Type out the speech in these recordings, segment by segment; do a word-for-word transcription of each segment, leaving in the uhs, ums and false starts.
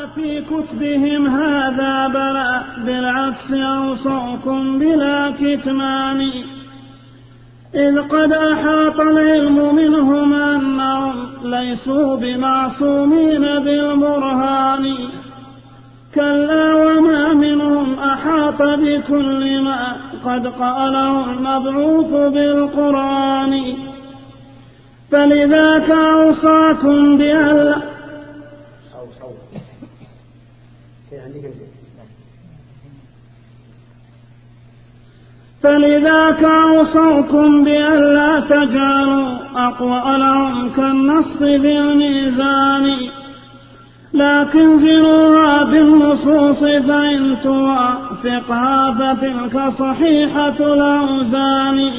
في كتبهم هذا بلاء، بالعكس أوصوكم بلا كتمان، إذ قد أحاط العلم منهم أنهم ليسوا بمعصومين بالبرهان، كلا وما منهم أحاط بكل ما قد قاله المبعوث بالقرآن، فلذاك أوصاكم بألا فلذاك أوصاكم بألا تجعلوا أقوالهم كالنص بالميزان، لكن زنوها بالنصوص فإن توافقها فتلك صحيحة الأوزان،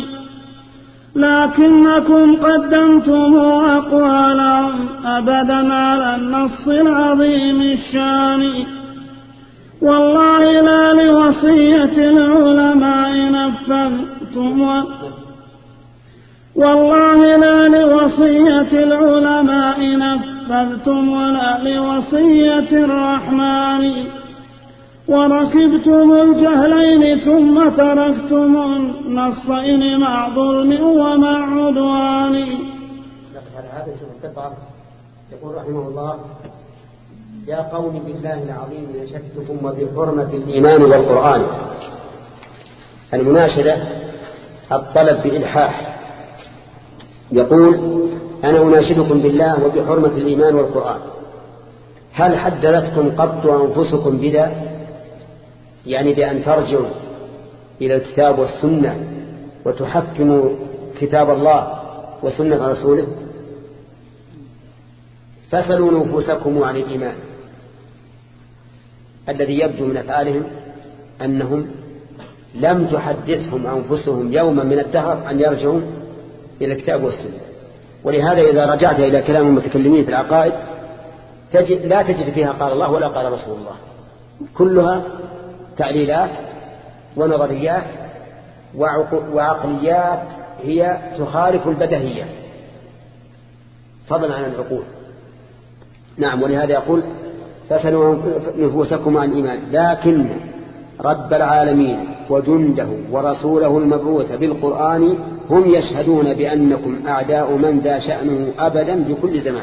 لكنكم قدمتم أقوالهم أبدا على النص العظيم الشان، والله لا لوصية العلماء نفذتم والله لا لوصية العلماء نفذتم ولا لوصية الرحمن، وركبتم الجهلين ثم تركتم النصين مع ظلم ومع عدوان. هذا يقول رحمه الله: يا قوم بالله العظيم نشدتكم وبحرمة الإيمان والقرآن. المناشدة الطلب بإلحاح، يقول: أنا أناشدكم بالله وبحرمة الإيمان والقرآن، هل حدثتكم قط أنفسكم بذا؟ يعني بأن ترجعوا إلى الكتاب والسنة وتحكموا كتاب الله وسنة رسوله؟ فسلوا نفوسكم عن الإيمان الذي يبدو من أفعالهم أنهم لم تحدثهم أنفسهم يوما من الدهر أن يرجعوا إلى الكتاب والسنة. ولهذا إذا رجعت إلى كلام المتكلمين في العقائد تجد لا تجد فيها قال الله ولا قال رسول الله، كلها تعليلات ونظريات وعقليات هي تخالف البدهيات فضلا عن العقول. نعم، ولهذا يقول: فسلوا نفوسكم عن الإيمان، لكن رب العالمين وجنده ورسوله المبعوث بالقرآن هم يشهدون بأنكم أعداء من ذا شأنه أبدا بكل زمان.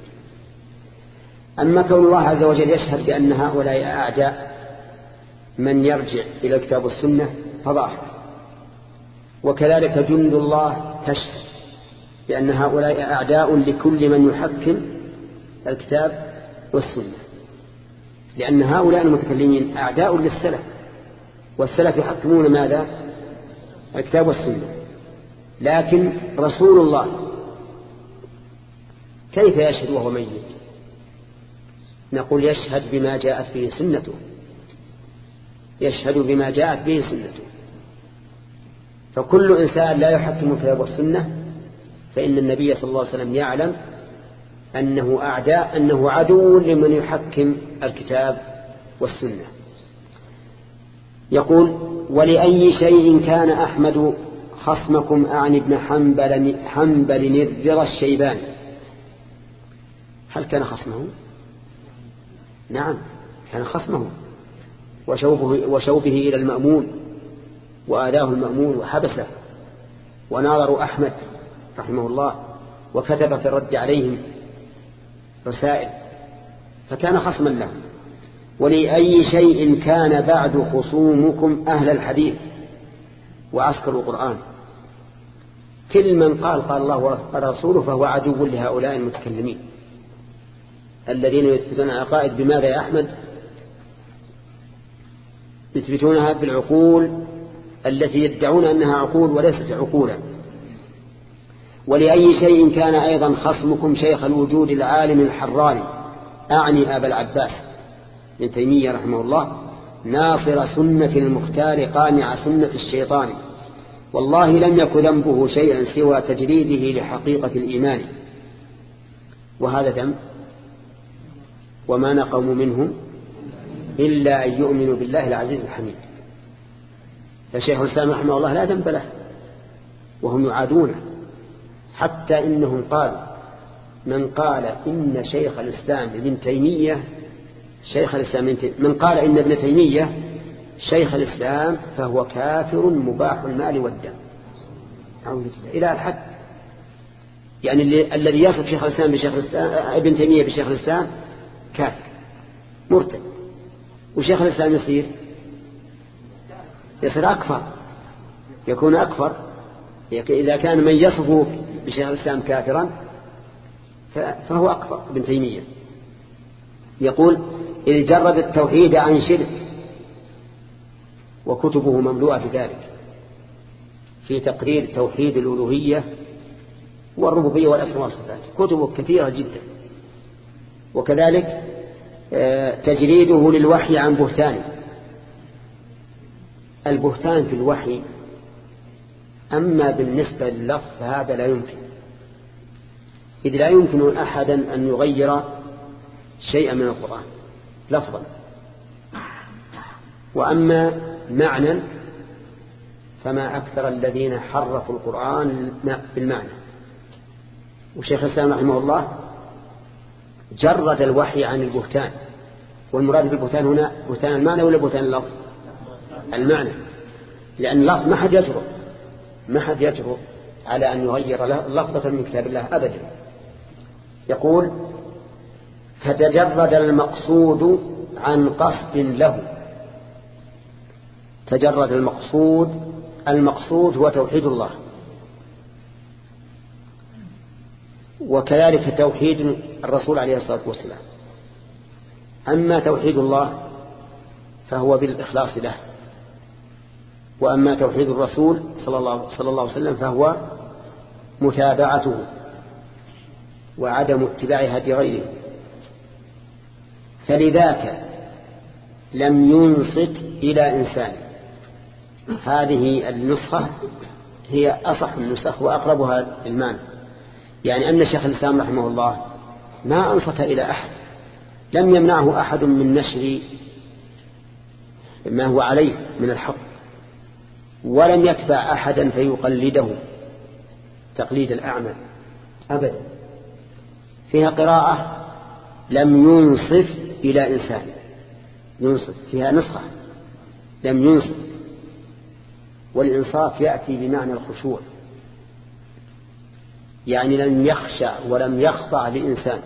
أما كون الله عز وجل يشهد بأن هؤلاء أعداء من يرجع إلى الكتاب والسنة فظاهر، وكذلك جند الله تشهد بأن هؤلاء أعداء لكل من يحكم الكتاب والسنة، لأن هؤلاء المتكلمين أعداء للسلف، والسلف يحكمون ماذا؟ الكتاب والسنة. لكن رسول الله كيف يشهد وهو ميت؟ نقول: يشهد بما جاءت به سنته، يشهد بما جاءت به سنته. فكل إنسان لا يحكم الكتاب والسنة فإن النبي صلى الله عليه وسلم يعلم أنه أعداء أنه عدو لمن يحكم الكتاب والسنة. يقول: ولأي شيء كان أحمد خصمكم أعني ابن حنبل, حنبل الرضا الشيباني. هل كان خصمه؟ نعم، كان خصمه وشوبه, وشوبه إلى المأمون وآذاه المأمون وحبسه، وناظروا أحمد رحمه الله وكتب في الرد عليهم رسائل، فكان خصما له. ولأي شيء كان بعد خصومكم أهل الحديث وعسكر القرآن. كل من قال قال الله ورسوله فهو عدو لهؤلاء المتكلمين الذين يثبتون العقائد بماذا يا أحمد؟ يثبتونها بالعقول التي يدعون أنها عقول وليست عقولا. ولأي شيء كان أيضا خصمكم شيخ الوجود العالم الحراني أعني أبا العباس ابن تيمية رحمه الله ناصر سنة المختار قامع سنة الشيطان، والله لم يكن ذنبه شيئا سوى تجريده لحقيقة الإيمان، وهذا ذنب وما نقموا منهم إلا أن يؤمنوا بالله العزيز الحميد. فشيخ الإسلام رحمه الله لا ذنب له وهم يعادونه، حتى إنهم قالوا: من قال إن شيخ الإسلام ابن تيمية شيخ الإسلام من قال إن ابن تيمية شيخ الإسلام فهو كافر مباح المال والدم إلى الحد. يعني الذي يصف شيخ الإسلام بشيخ الإسلام ابن تيمية بشيخ الإسلام كافر مرتد، وشيخ الإسلام يصير يصير أكفر، يكون أكفر إذا كان من يصفه بشيخ الإسلام كافرا فهو أكفر ابن تيمية. يقول إذ جرد التوحيد عن شرك، وكتبه مملوءة بذلك في تقرير توحيد الألوهية والربوبية والأسماء والصفات، كتبه كثيرة جدا. وكذلك تجريده للوحي عن بهتان. البهتان في الوحي أما بالنسبة لللفظ هذا لا يمكن، إذ لا يمكن أحدا أن يغير شيئا من القرآن لفظا، وأما معنى فما أكثر الذين حرفوا القرآن بالمعنى. وشيخ الإسلام رحمه الله جرد الوحي عن البهتان، والمراد بالبهتان هنا بهتان المعنى ولا بهتان اللفظ؟ المعنى، لأن اللفظ ما حد يجرؤ ما حد يجرؤ على أن يغير لفظة من كتاب الله أبدا. يقول فتجرد المقصود عن قصد له. تجرد المقصود، المقصود هو توحيد الله، وكذلك توحيد الرسول عليه الصلاة والسلام. أما توحيد الله فهو بالإخلاص له، وأما توحيد الرسول صلى الله, صلى الله عليه وسلم فهو متابعته وعدم اتباع هدي غيره. فلذاك لم ينصت إلى إنسان. هذه النسخة هي أصح النسخ وأقربها المعنى. يعني أن شيخ الإسلام رحمه الله ما أنصت إلى أحد، لم يمنعه أحد من نشر ما هو عليه من الحق، ولم يتبع أحدا فيقلده تقليد الأعمى أبدا. فيها قراءة لم ينصف إلى إنسان، ينصف فيها نسخة لم ينصف، والإنصاف يأتي بمعنى الخشوع، يعني لم يخشع ولم يخضع لإنسان.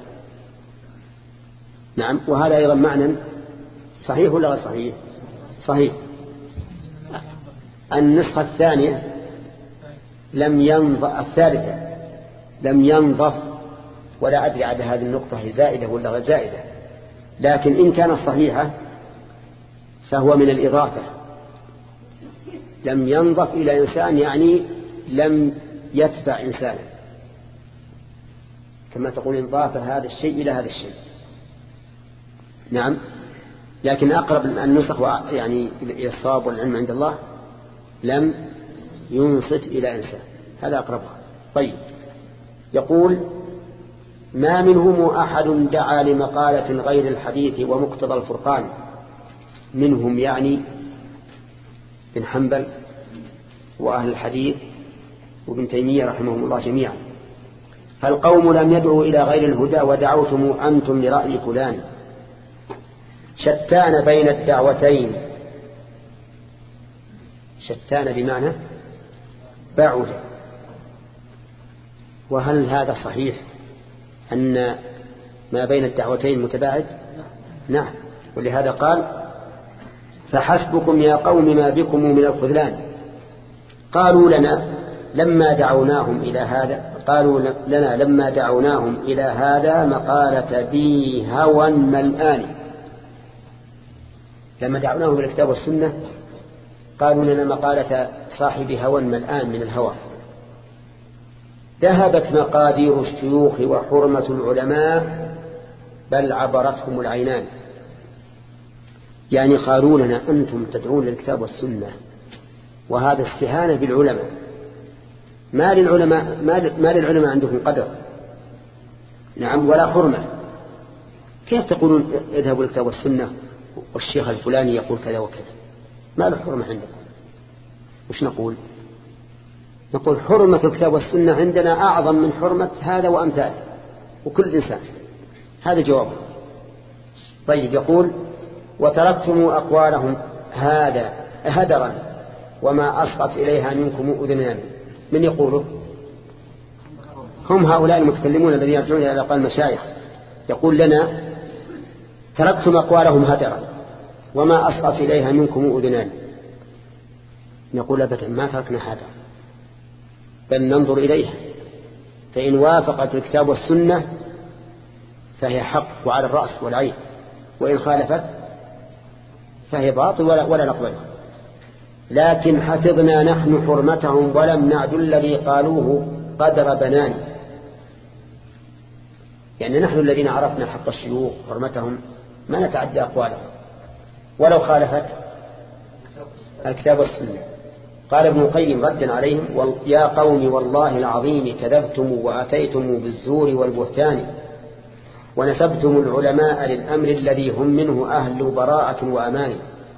نعم، وهذا أيضا معنى صحيح ولا غير صحيح؟ صحيح. النسخة الثانية لم ينظف، الثالثة لم ينظف، ولا أدري على هذه النقطة هي زائدة ولا غير زائدة، لكن إن كانت صحيحة فهو من الإضافة. لم ينظف إلى إنسان يعني لم يتبع إنسانا، كما تقول انضاف هذا الشيء إلى هذا الشيء. نعم، لكن أقرب النسخ يعني إلى الصواب والعلم عند الله لم ينصت إلى إنسان، هذا أقربها. طيب، يقول ما منهم أحد دعا لمقالة غير الحديث ومقتضى الفرقان، منهم يعني بن حنبل وأهل الحديث وابن تيمية رحمهم الله جميعا. فالقوم لم يدعوا إلى غير الهدى ودعوتم أنتم لرأي فلان، شتان بين الدعوتين. شتان بمعنى بعد. وهل هذا صحيح أن ما بين الدعوتين متباعد؟ نعم، ولهذا قال فحسبكم يا قوم ما بكم من الخذلان. قالوا لنا لما دعوناهم إلى هذا قالوا لنا لما دعوناهم إلى هذا مقالة بي هوى ملآن. لما دعوناهم إلى الكتاب والسنة قالوا لنا مقالة صاحب هوى ملآن من الهوى. ذهبت مقادير الشيوخ وحرمة العلماء بل عبرتهم العينان. يعني قالوا لنا أنتم تدعون للكتاب والسنة، وهذا استهانة بالعلماء. ما للعلماء, ما للعلماء عندهم قدر، نعم، ولا حرمة. كيف تقولون اذهبوا للكتاب والسنة والشيخ الفلاني يقول كذا وكذا؟ ما له حرمة عندكم. وش نقول؟ نقول حرمة الكتاب والسنة عندنا أعظم من حرمة هذا وأمثاله وكل إنسان. هذا جواب. طيب يقول وتركتم أقوالهم هذا هدرا وما أسقط إليها منكم أذنان. من يقوله؟ هم هؤلاء المتكلمون الذين يرجعون إلى أقوال المشايخ. يقول لنا تركتم أقوالهم هدرا وما أسقط إليها منكم أذنان. نقول أبدا ما تركنا هذا، بل ننظر إليها، فإن وافقت الكتاب والسنة فهي حق وعلى الرأس والعين، وإن خالفت فهي باطل ولا, ولا نقبلها. لكن حفظنا نحن حرمتهم ولم نعد الذي قالوه قدر بنان. يعني نحن الذين عرفنا حق الشيوخ حرمتهم ما نتعدى أقوالهم ولو خالفت الكتاب والسنة. قال ابن القيم ردا عليهم يا قوم والله العظيم كذبتم وأتيتم بالزور والبهتان ونسبتم العلماء للأمر الذي هم منه أهل براءة وأمان.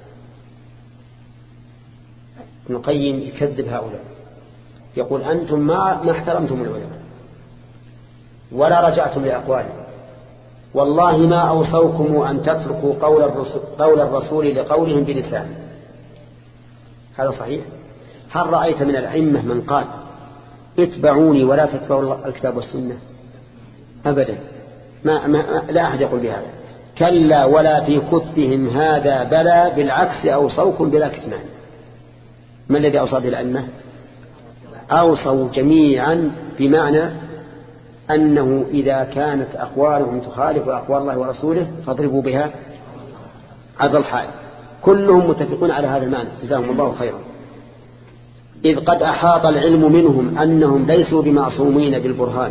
ابن القيم يكذب هؤلاء، يقول أنتم ما احترمتم العلماء ولا رجعتم لأقوالهم، والله ما أوصوكم أن تتركوا قول الرسول, قول الرسول لقولهم بلسان. هذا صحيح؟ هل رأيت من الأئمة من قال اتبعوني ولا تتبعوا الكتاب والسنة؟ أبدا، ما ما لا أحد يقول بهذا. كلا ولا في كتبهم هذا بلى، بالعكس أوصوكم بلا كتمان. ما الذي أوصى به الأئمة؟ أوصوا جميعا بمعنى أنه إذا كانت أقوالهم تخالف أقوال الله ورسوله فاضربوا بها عرض الحائط. كلهم متفقون على هذا المعنى، جزاهم الله خيرا. إذ قد أحاط العلم منهم أنهم ليسوا بمعصومين بالبرهان،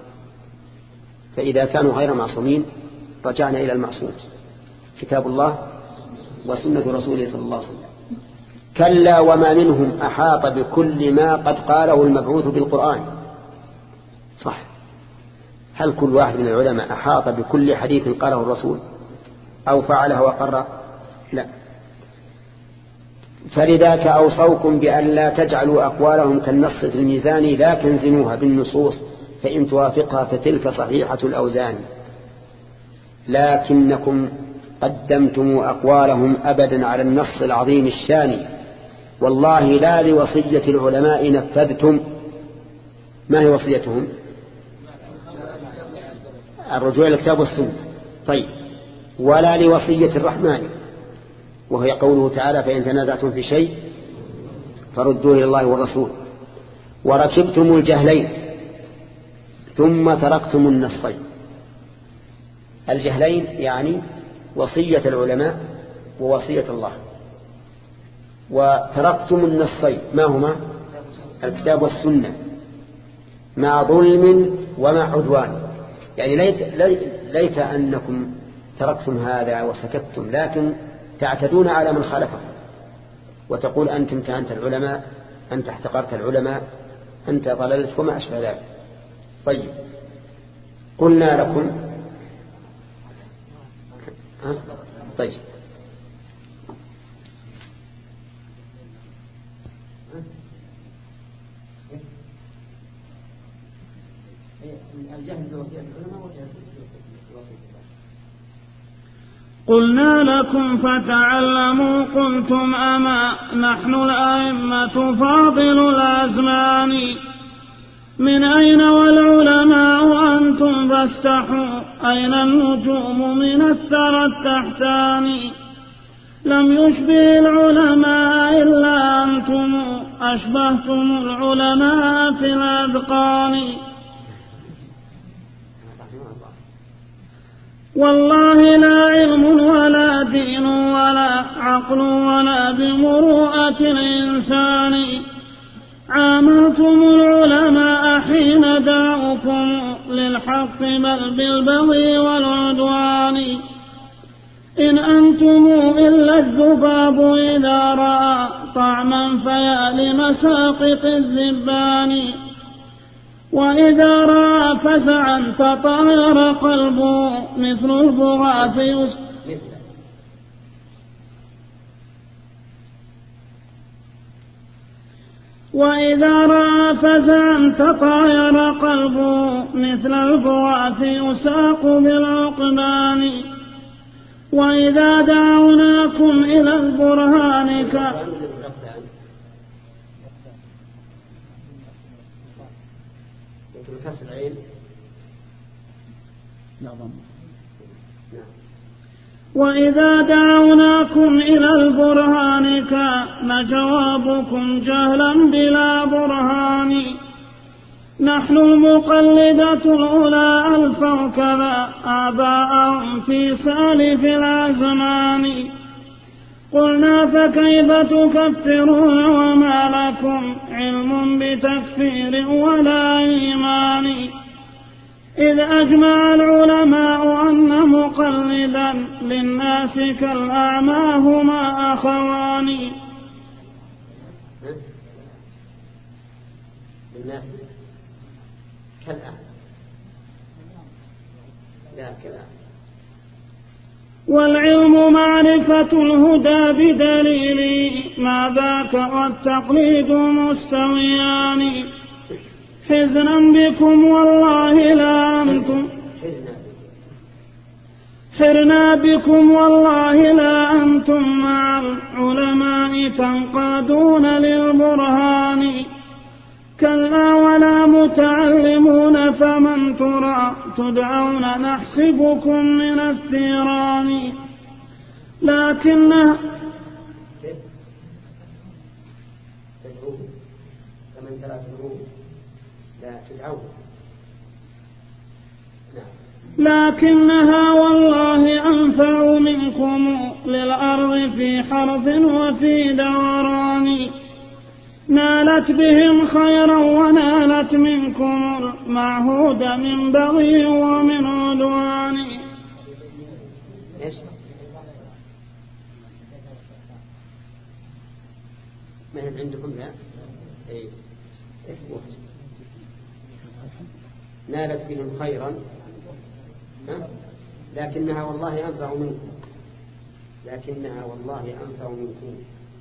فإذا كانوا غير معصومين رجعنا إلى المعصوم كتاب الله وسنة رسوله صلى الله عليه وسلم. كلا وما منهم أحاط بكل ما قد قاله المبعوث بالقرآن. صح، هل كل واحد من العلماء أحاط بكل حديث قاله الرسول أو فعله وقرأ؟ لا. فلذاك أوصوكم بأن لا تجعلوا أقوالهم كالنص في الميزان، لكن زنوها بالنصوص فإن توافقها فتلك صحيحة الأوزان. لكنكم قدمتم أقوالهم أبدا على النص العظيم الشان، والله لا لوصية العلماء نفذتم. ما هي وصيتهم؟ الرجوع إلى الكتاب والسنة. طيب، ولا لوصية الرحمن وهي قوله تعالى فإن تنازعتم في شيء فردوه إلى الله والرسول. وركبتم الجهلين ثم تركتم النصين. الجهلين يعني وصية العلماء ووصية الله. وتركتم النصين ما هما؟ الكتاب والسنة، مع ظلم ومع عدوان. يعني ليت, ليت أنكم تركتم هذا وسكتتم، لكن تعتدون على من خالفه وتقول أنت امتهنت العلماء، أنت احتقرت العلماء، أنت ضللت وما أشبه ذلك. طيب، قلنا لكم ها؟ طيب الجهل بوصية العلماء والجهل بوصية الله. قلنا لكم فتعلموا قلتم أما نحن الأئمة فاضل الأزمان، من أين والعلماء أنتم فاستحوا، أين النجوم من الثرى التحتان، لم يشبه العلماء إلا أنتم أشبهتم العلماء في الأذقان. والله لا علم ولا دين ولا عقل ولا بمروءة الإنسان، عاملتم العلماء حين دعوكم للحق بل بالبغي والعدوان، إن أنتم إلا الذباب إذا رأى طعما فيا لمساقط الذبان، وإذا رأى فزعا تطاير قلبه مثل البغاث يس... وإذا رأى فزعا تطاير قلبه مثل البغاث يساق بالعقبان، وإذا دعوناكم إلى البرهان ك وإذا دعوناكم إلى البرهان كان جوابكم جهلا بلا برهان. نحن المقلدة الأولى ألفوا كذا آباءهم في سالف الأزمان. قلنا فكيف تكفرون وما لكم علم بتكفير ولا إيمان. إذ أجمع العلماء أن مقلدا للناس كالأعمى هما أخوان. للناس كالأعمى لا كالأعمى. والعلم معرفة الهدى بدليل ما ذاك والتقليد مستويان. حزنا بكم والله لا أنتم حرنا بكم والله لا أنتم مع العلماء تنقادون للبرهان. كلا ولا متعلمون فمن ترى تدعون نحسبكم من الثيران. لكنها لكنها والله أنفع منكم للأرض في حرث وفي دوران. نالت بهم خيرا ونالت منكم المعهود من بغي ومن عدوان. ما هم عندكم لا اي نالت بهم خيرا لكنها والله أنفع منكم لكنها والله أنفع منكم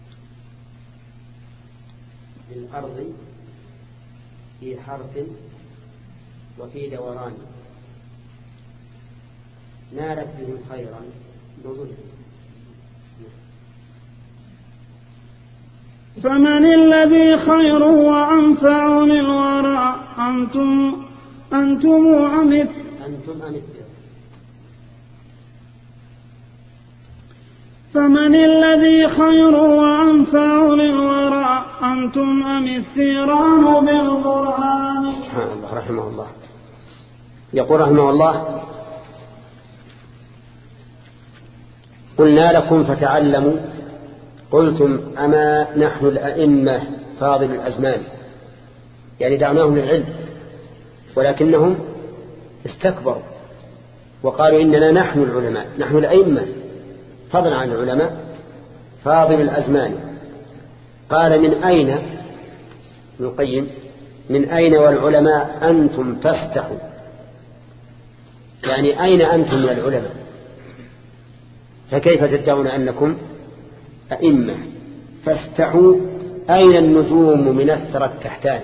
للأرض في حرث وفي دوران. نالت بهم خيرا نظر. فمن الذي خير وأنفع للورى أنتم أنتم أم أنتم أم فمن الذي خير وأنفع للورى أنتم أم الثيران بالقرآن. سبحان الله رحمه الله. يقول رحمه الله قلنا لكم فتعلموا قلتم أما نحن الأئمة فاضل الأزمان يعني دعناهم للعلم ولكنهم استكبروا وقالوا إننا نحن العلماء نحن الأئمة فضلا عن العلماء فاضل الأزمان. قال من أين ابن القيم من أين والعلماء أنتم فاستحوا يعني أين أنتم من العلماء فكيف تدعون أنكم أئمة فاستحوا أين النجوم من أثر التحتان.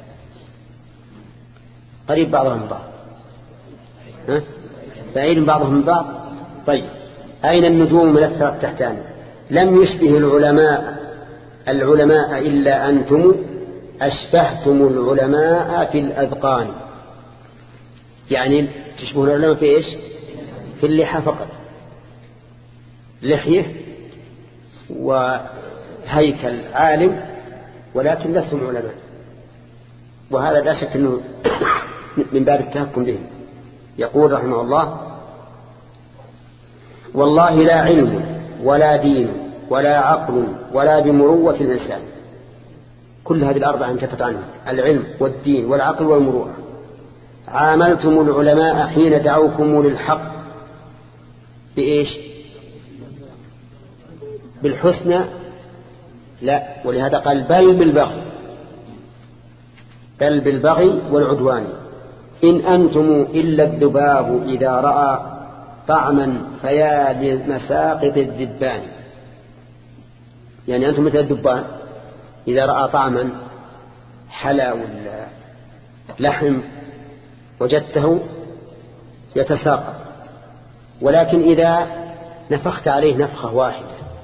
قريب بعضهم من بعض ها؟ بعيد بعضهم من بعض. طيب أين النجوم من أثر التحتان. لم يشبه العلماء العلماء إلا أنتم أشبهتم العلماء في الأذقان يعني تشبهون العلماء في إيش في اللحى فقط لحية وهيكل عالم ولكن لستم علماء وهذا لا شك أنه من باب التهكم بهم. يقول رحمه الله والله لا علم ولا دين ولا عقل ولا بمروة الإنسان. كل هذه الأربعة انتفت عنها العلم والدين والعقل والمروءة. عاملتم العلماء حين دعوكم للحق بإيش بالحسنى لا ولهذا قال بل بالبغي بل بالبغي والعدوان. إن أنتم إلا الذباب إذا رأى طعما فيا لمساقط الذبان يعني أنتم مثل الذبان إذا رأى طعما حلا ولا لحم وجدته يتساقط ولكن إذا نفخت عليه نفخة واحدة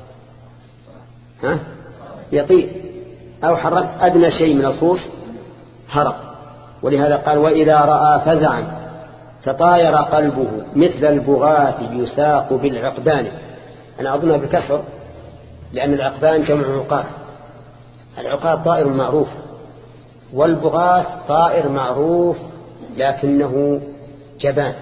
ها يطير، أو حركت أدنى شيء من الفوس هرب. ولهذا قال وإذا رأى فزعا تطاير قلبه مثل البغاث يساق بالعقبان. أنا أظنها بالكسر لأن العقبان جمع عقاب. العقاب طائر معروف، والبغاث طائر معروف لكنه جبان.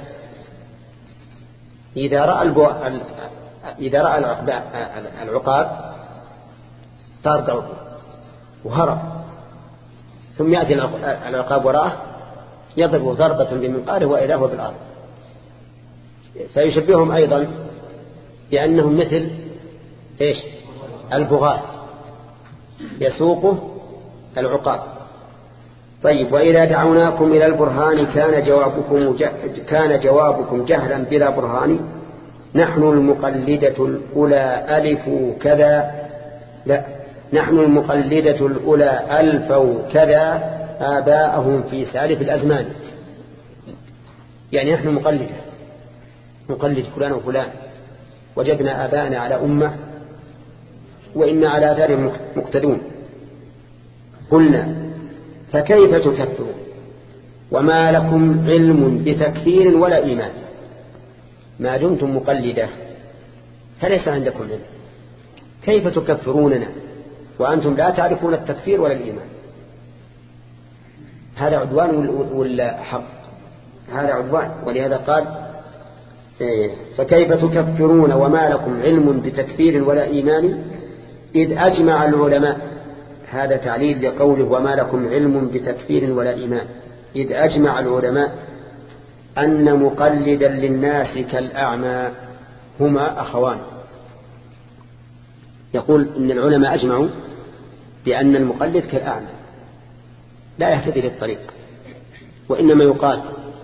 إذا رأى البو... إذا رأى العقاب طار قلبه وهرب، ثم يأتي العقاب وراءه يضرب ضربة بمنقاره وإذا هو بالأرض. فيشبههم أيضا بأنهم مثل إيش البغاث يسوقه العقاب. طيب وإذا دعوناكم إلى البرهان كان جوابكم كان جوابكم جهلا بلا برهان. نحن المقلدة الأولى ألفوا كذا لا نحن المقلدة الأولى ألفوا كذا آباءهم في سالف الأزمان. يعني نحن مقلدة نقلد فلان وفلان، وجدنا آباءنا على أمة وإنا على ذلك مقتدون. قلنا فكيف تكفرون وما لكم علم بتكفير ولا إيمان؟ ما دمتم مقلدة فليس عندكم علم، كيف تكفروننا وأنتم لا تعرفون التكفير ولا الإيمان؟ هذا عدوان ولا حق؟ هذا عدوان. ولهذا قال فكيف تكفرون وما لكم علم بتكفير ولا إيمان إذ أجمع العلماء. هذا تعليل لقوله وما لكم علم بتكفير ولا إيمان. إذ أجمع العلماء أن مقلدا للناس كالأعمى هما أخوان. يقول إن العلماء أجمعوا بأن المقلد كالأعمى لا يهتدي للطريق، وإنما يقال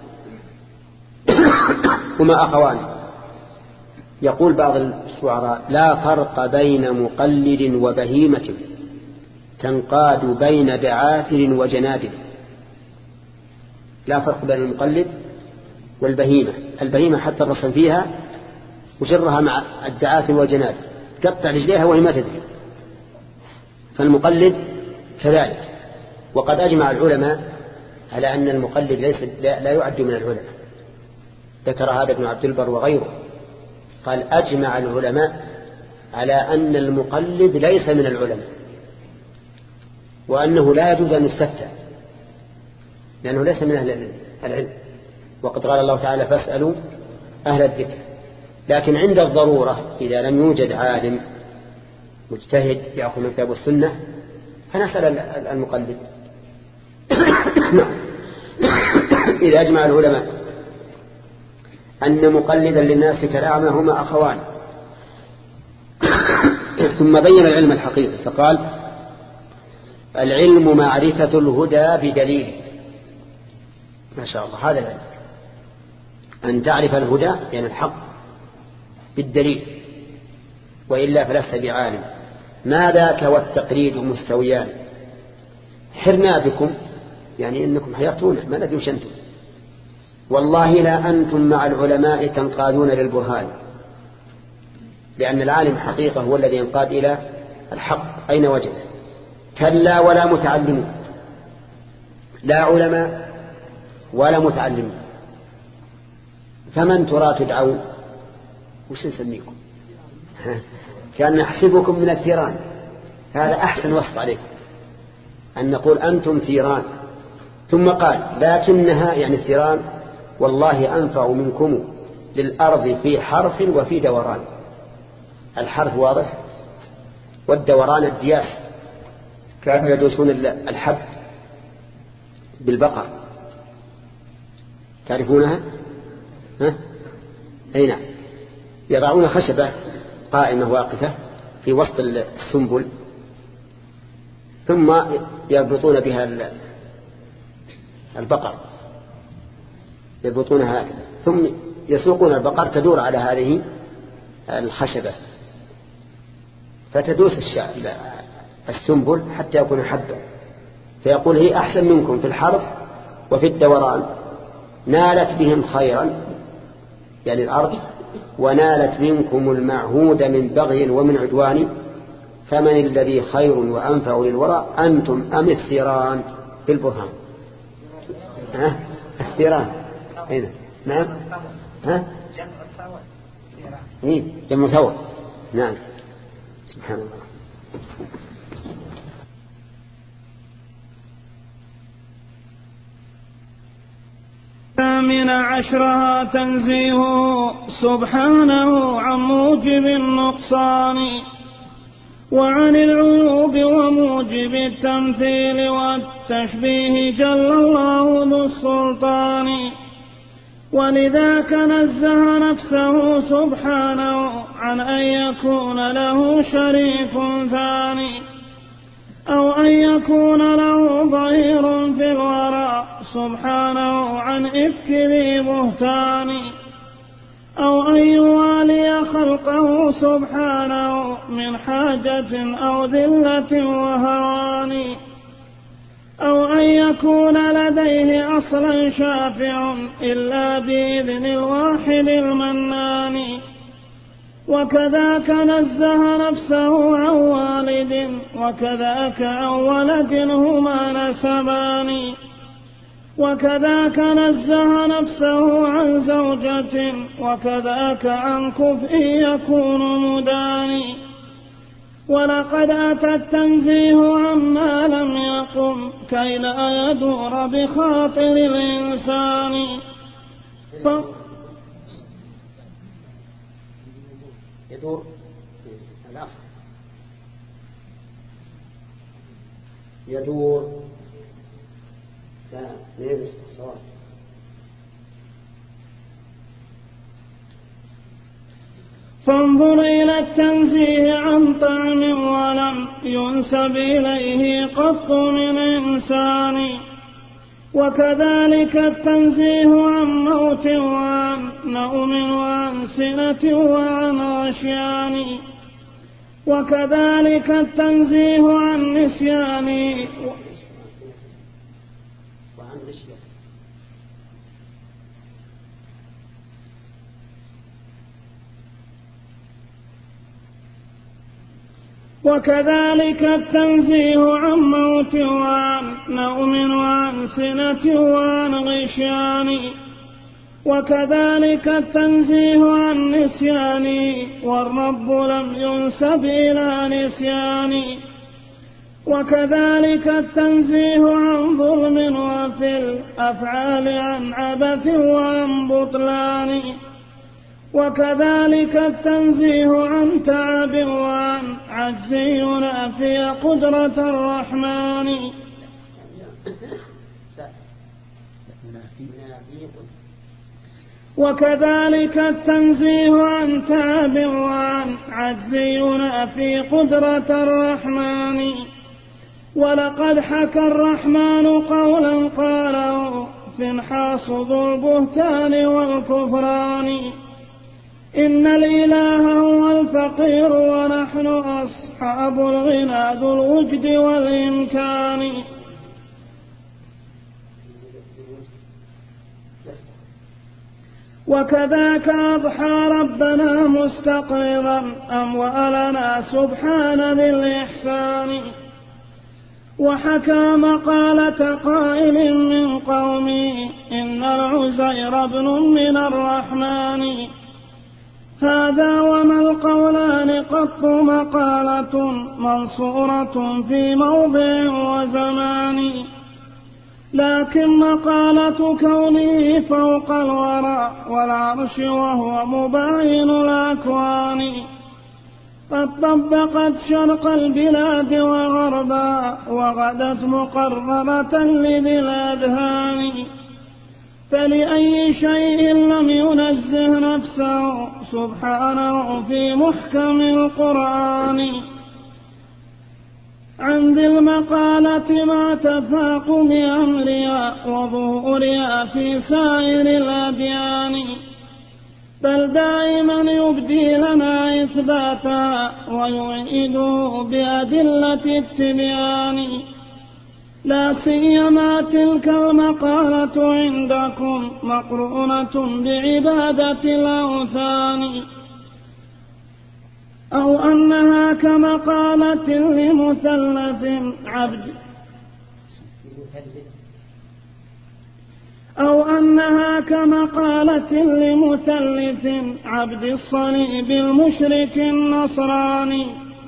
هما أخوان. يقول بعض الشعراء لا فرق بين مقلد وبهيمة تنقاد بين دعاثر وجنادل. لا فرق بين المقلد والبهيمة. البهيمة حتى الرسم فيها وجرها مع الدعاثر والجنادل تقطع رجليها وهي ما تدري. فالمقلد كذلك. وقد أجمع العلماء على أن المقلد ليس لا يعد من العلماء. ذكر هذا ابن عبد البر وغيره، قال أجمع العلماء على أن المقلد ليس من العلماء، وأنه لا يجوز أن يستفتى لأنه ليس من أهل العلم. وقد قال الله تعالى فاسألوا أهل الذكر. لكن عند الضرورة إذا لم يوجد عالم مجتهد يأخذ من كتاب السنة فنسأل المقلد. إذا أجمع العلماء أن مقلدا للناس كالأعمى هما أخوان. ثم بين العلم الحقيقي فقال العلم معرفة الهدى بدليل. ما شاء الله هذا العلم، أن تعرف الهدى يعني الحق بالدليل، وإلا فلست بعالم. ما ذاك والتقليد مستويان حرنا بكم يعني إنكم حيرتونا ما ندري وش أنتم. والله لا أنتم مع العلماء تنقادون للبرهان، لأن العالم حقيقة هو الذي ينقاد إلى الحق أين وجد. كلا ولا متعلمون، لا علماء ولا متعلمون، فمن ترى تدعون وش نسميكم؟ كان نحسبكم من الثيران. هذا أحسن وصف عليكم أن نقول أنتم ثيران. ثم قال لكنها يعني الثيران والله أنفع منكم للأرض في حرث وفي دوران. الحرث واضح، والدوران الدياس، كانوا يدوسون الحب بالبقر، تعرفونها؟ ها؟ أي نعم. يضعون خشبة قائمة واقفة في وسط السنبل ثم يربطون بها البقر، يربطونها هكذا ثم يسوقون البقر تدور على هذه الخشبة فتدوس السنبل حتى يكون حبا. فيقول هي أحسن منكم في الحرث وفي الدوران، نالت بهم خيرا يعني الأرض ونالت منكم المعهود من بغي ومن عدوان فمن الذي خير وأنفع للورى أنتم أم الثيران في البرهان. ها الثيران هنا نعم ها إيه جمع ثور نعم سبحان الله. الثامن عشرها تنزيهه سبحانه عن موجب النقصان وعن العيوب وموجب التمثيل والتشبيه جل الله ذو السلطان. ولذاك نزه نفسه سبحانه عن أن يكون له شريك ثاني أو أن يكون له ظهير في الورى سبحانه عن إفك ذي بهتان أو أن يوالي خلقه سبحانه من حاجة أو ذلة وهوان أو أن يكون لديه أصلا شافع إلا بإذن الواحد المنان. وكذاك نزه نفسه عن والد وكذاك عن ولد هما نسبان. وكذاك نزه نفسه عن زوجة وكذاك عن كفء يكون مداني. ولقد أتى التنزيه عما لم يقم كي لا يدور بخاطر الإنسان. ف... يدور الأصل يدور لا ليس صواب. فانظر إلى التنزيه عن طعم ولم ينسب إليه قط من إنسان. وكذلك التنزيه عن موت وعن نوم وعن سنة وعن غشيان. وكذلك التنزيه عن نسيان وكذلك التنزيه عن موت وعن نوم وعن سنة وعن غشيان. وكذلك التنزيه عن نسيان والرب لم ينسب إلى نسيان. وكذلك التنزيه عن ظلم وفي الأفعال عن عبث وعن بطلان. وكذلك التنزيه عن تعب وعن عجز ينافي قدرة الرحمن. وكذلك التنزيه عن تعب وعن عجز ينافي قدرة الرحمن. ولقد حكى الرحمن قولا قاله فنحاص ذو البهتان والكفران. إن الإله هو الفقير ونحن أصحاب الغنى ذو الوجد والإمكان. وكذاك أضحى ربنا مستقرضا أموالنا سبحان ذي الإحسان. وحكى مقالة قائل من قومه إن العزير ابن من الرحمن. هذا وما القولان قط مقالة منصورة في موضع وزمان. لكن مقالة كونه فوق الورى والعرش وهو مباين الأكوان قد طبقت شرق البلاد وغربا وغدت مقررة لذي الأذهان. فلأي شيء لم ينزه نفسه سبحانه في محكم القرآن عن ذي المقالة ما تفاقم أمرها وظهورها في سائر الأديان. بل دائما يبدي لنا إثباتها ويعيده بأدلة التبيان. لا سيما تلك المقالة عندكم مقرونة بعبادة الأوثان، أو أنها كمقالة لمثلث عبد أو أنها كمقالة لمثلث عبد الصليب المشرك النصراني.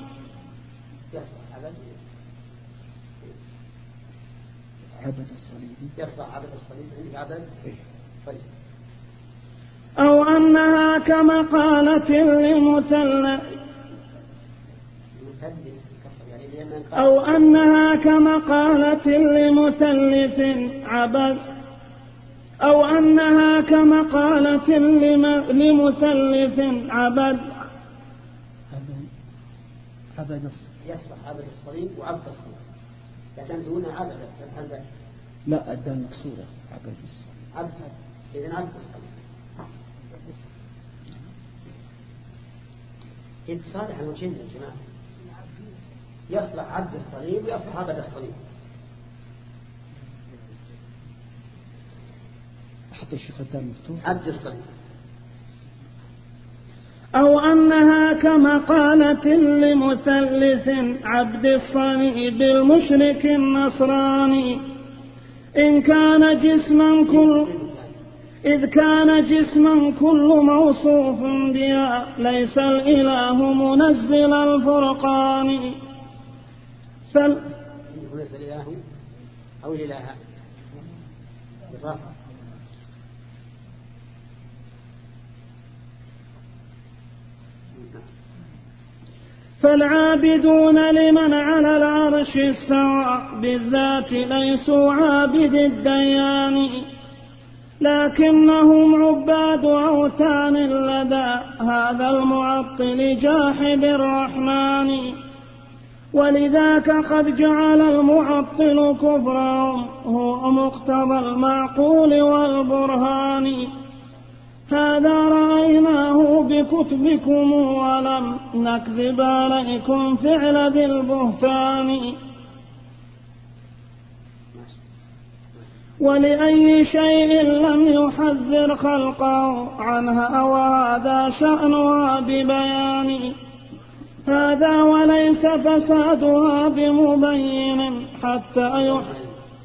عبد الصليب يصبح عبد الصليب عبد صليب. أو أنها كمقالة لمثلث أو أنها كمقالة لمثلث عبد أو أنها كمقالة لمثلث عبد عبد الصليب. يصبح عبد الصليب وعبد الصليب، لكن دون عبد الصليب. لا الدال مكسورة عبد الصليب. عبد إذن عبد الصليب. انت صالح الوجهين يا جماعة، يصلح عبد الصليب ويصلح عبد الصليب. حتى الشيخ الدال مفتوح عبد الصليب. أو أنها كمقالة لمثلث عبد الصليب المشرك النصراني، إن كان جسما كل إذ كان جسما كل موصوف بها ليس الإله منزل الفرقان. فل منزل الإله أو الإله بالرفع. فالعابدون لمن على العرش استوى بالذات ليسوا عابد الديان، لكنهم عباد أوثان لدى هذا المعطل جاحد الرحمن. ولذاك قد جعل المعطل كفرهم هو مقتضى المعقول والبرهان. هذا رأيناه بكتبكم ولم نكذب عليكم فعل ذي البهتان. ولأي شيء لم يحذر خلقه عنها وهذا شأنها ببيان. هذا وليس فسادها بمبين حتى يحذر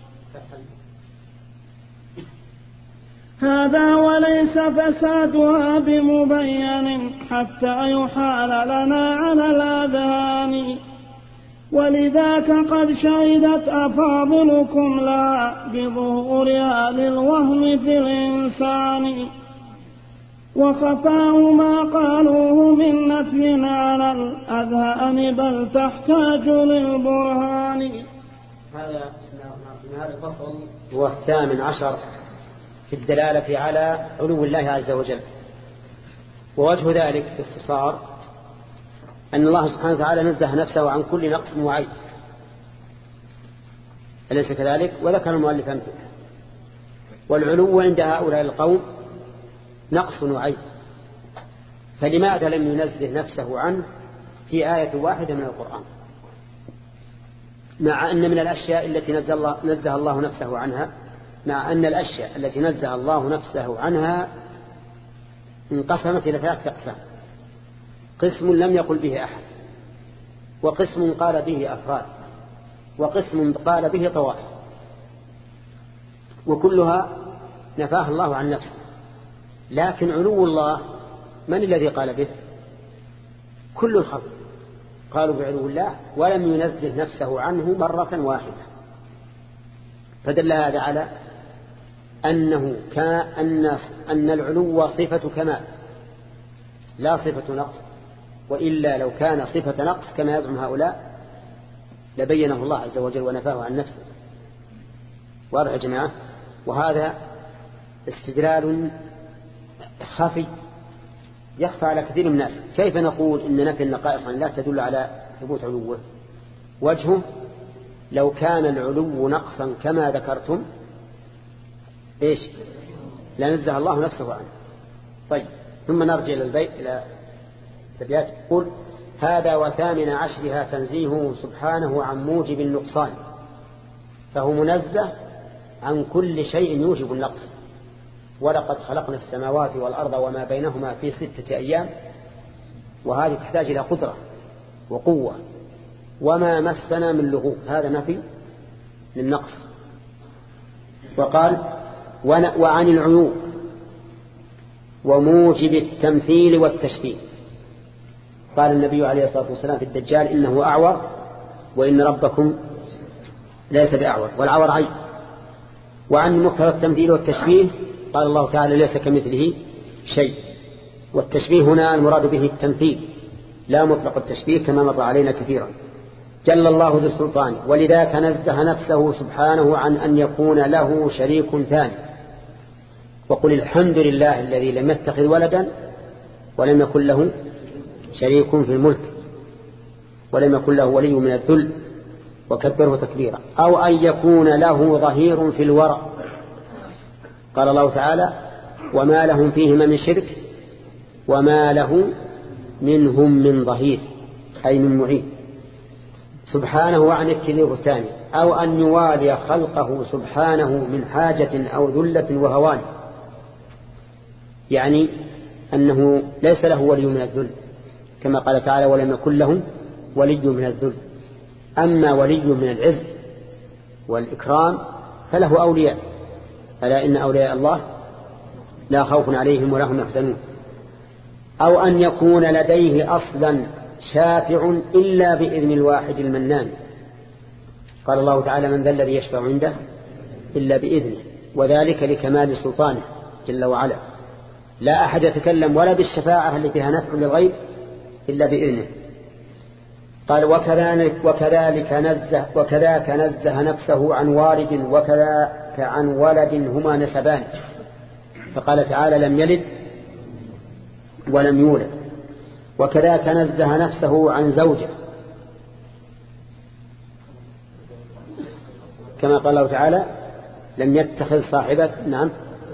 هذا وليس فسادها بمبين حتى يحال لنا على الأذهان. ولذاك قد شهدت أفاضلكم لا بظهورها للوهم في الإنسان، وخفاء ما قالوه من نفي على الأذهان بل تحتاج للبرهان. هذا هذا الفصل هو الثامن عشر في الدلالة على علو الله عز وجل. ووجه ذلك باختصار أن الله سبحانه وتعالى نزه نفسه عن كل نقص وعيب، أليس كذلك؟ وذكر المؤلف أمثلة. والعلو عند هؤلاء القوم نقص وعيب، فلماذا لم ينزه نفسه عنه في آية واحدة من القرآن، مع أن من الأشياء التي نزه الله, نزه الله نفسه عنها مع أن الأشياء التي نزه الله نفسه عنها انقسمت إلى ثلاثة أقسام: قسم لم يقل به أحد، وقسم قال به أفراد، وقسم قال به طوائف، وكلها نفاه الله عن نفسه. لكن علو الله من الذي قال به؟ كل الخلق قالوا بعلو الله ولم ينزه نفسه عنه مرة واحدة. فدل هذا على أنه كأن أن العلو صفة كمال لا صفة نقص، وإلا لو كان صفة نقص كما يزعم هؤلاء لبينه الله عز وجل ونفاه عن نفسه. واضح يا جماعة؟ وهذا استدلال خفي يخفى على كثير من الناس. كيف نقول إن نفي النقائص عن الله تدل على ثبوت علوه؟ وجهه لو كان العلو نقصا كما ذكرتم إيش لنزه الله نفسه عنه. طيب، ثم نرجع إلى البيت إلى تبيات. قل هذا وثامن عشرها تنزيهه سبحانه عن موجب النقصان، فهو منزه عن كل شيء يوجب النقص. ولقد خلقنا السماوات والأرض وما بينهما في ستة أيام، وهذه تحتاج إلى قدرة وقوة، وما مسنا من لغوب، هذا نفي للنقص. وقال وعن العيوب وموجب التمثيل والتشبيه. قال النبي عليه الصلاة والسلام في الدجال إنه أعور وإن ربكم ليس بأعور، والعور عيب. وعن مقتضى التمثيل والتشبيه قال الله تعالى ليس كمثله شيء، والتشبيه هنا المراد به التمثيل لا مطلق التشبيه كما مر علينا كثيرا. جل الله ذو السلطان، ولذاك نزه نفسه سبحانه عن أن يكون له شريك ثاني. وقل الحمد لله الذي لم يتخذ ولدا ولم يكن له شريك في الملك ولم يكن له ولي من الذل وكبره تكبيرا. أو أن يكون له ظهير في الورى. قال الله تعالى وما لهم فيهما من شرك وما له منهم من ظهير، أي من معين سبحانه عن ابتلاء بهتانه. أو أن يوالي خلقه سبحانه من حاجة أو ذلة وهوان، يعني أنه ليس له ولي من الذل كما قال تعالى ولم يكن له ولي من الذل. أما ولي من العز والإكرام فله أولياء، ألا إن أولياء الله لا خوف عليهم ولا هم يحزنون. أو أن يكون لديه أصلا شافع إلا بإذن الواحد المنان. قال الله تعالى من ذا الذي يشفع عنده إلا بإذنه، وذلك لكمال سلطانه جل وعلا. لا أحد يتكلم ولا بالشفاعة التي فيها نفع للغير إلا بإذنه. قال وكذلك, وكذلك نزه وكذاك نزه نفسه عن والد وكذاك عن ولد هما نسبان. فقال تعالى لم يلد ولم يولد. وكذاك نزه نفسه عن زوجه كما قال الله تعالى لم يتخذ صاحبة نعم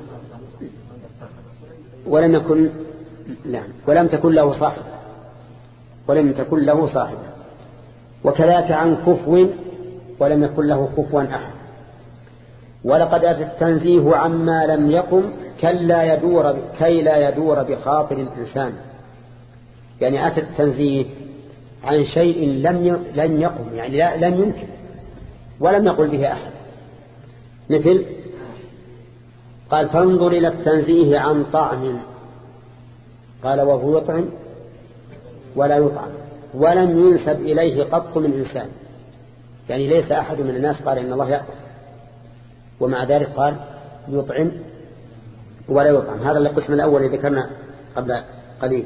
ولم يكن نعم ولم تكن له صاحبة ولم تكن له صاحبة. وكذاك عن كفو ولم يكن له كفوا أحد. ولقد أتى التنزيه عما لم يقم كلا يدور كي لا يدور بخاطر الإنسان، يعني أتى التنزيه عن شيء لم لم يقم، يعني لم يمكن ولم يقل به أحد. مثل قال فانظر إلى التنزيه عن طعم، قال وهو يطعم ولا يطعم، ولم ينسب إليه قط من إنسان، يعني ليس أحد من الناس قال إن الله يأكل ومع ذلك قال يطعم ولا يطعم. هذا القسم الأول الذي ذكرنا قبل قليل.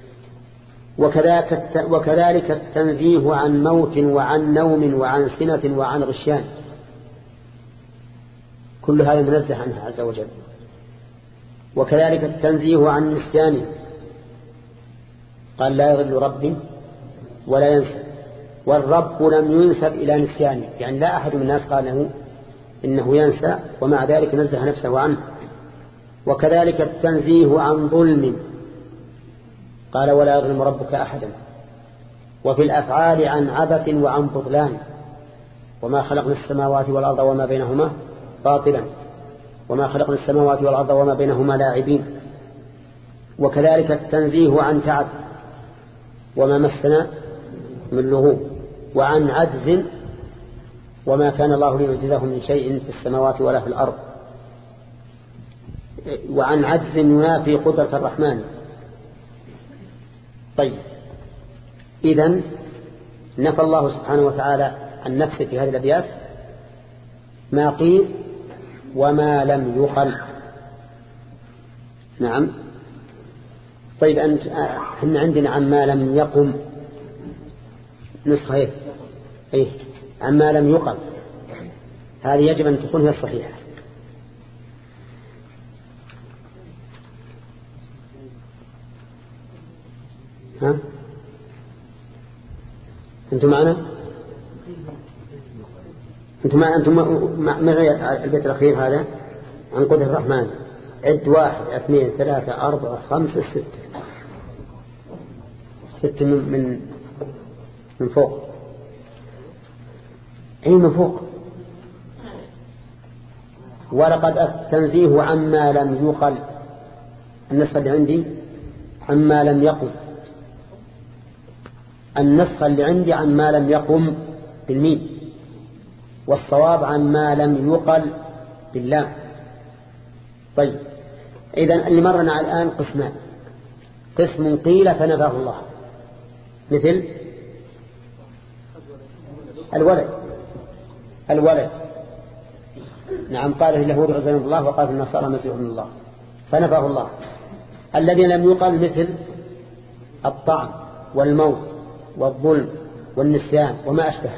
وكذلك, وكذلك التنزيه عن موت وعن نوم وعن سنة وعن غشيان، كل هذا منزه عنه عز وجل. وكذلك التنزيه عن نسيان، قال لا يضل ربي ولا ينسى، والرب لم ينسب إلى نسيانه، يعني لا أحد من الناس قال له إنه ينسى ومع ذلك نزه نفسه عنه. وكذلك التنزيه عن ظلم، قال ولا يظلم ربك أحدا. وفي الأفعال عن عبث وعن بطلان، وما خلقنا السماوات والأرض وما بينهما باطلا وما خلقنا السماوات والأرض وما بينهما لاعبين. وكذلك التنزيه عن تعب وما مسنا من لغوب، وعن عجز وما كان الله ليعجزه من شيء في السماوات ولا في الأرض. وعن عجز ينافي قدرة الرحمن. طيب إذن نفى الله سبحانه وتعالى عن نفسه في هذه الأبيات ما قيل وما لم يقل. نعم. طيب أنت احنا عندنا عما لم يقم نسخة ايه ايه عما لم يقل، هذه يجب أن تكون هي الصحيحة. ها أنتم معنا؟ أنتم معنا؟ أنتم معي البيت الأخير هذا عن قدر الرحمن. عد واحد اثنين ثلاثة أربعة خمسة ستة ستة من من من فوق. أي من فوق ولقد التنزيه عما لم يقل، النسخة اللي عندي عما لم يقم، النسخة اللي عندي عما لم يقم بالميم، والصواب عما لم يقل باللام. طيب إذن اللي مرنا الآن قسمان، قسم قيل فنفاه الله مثل الولد الولد نعم، قال اليهود عزير من الله وقال النصارى مسيح من الله فنفاه الله. الذي لم يقل مثل الطعن والموت والظلم والنسيان وما أشبه،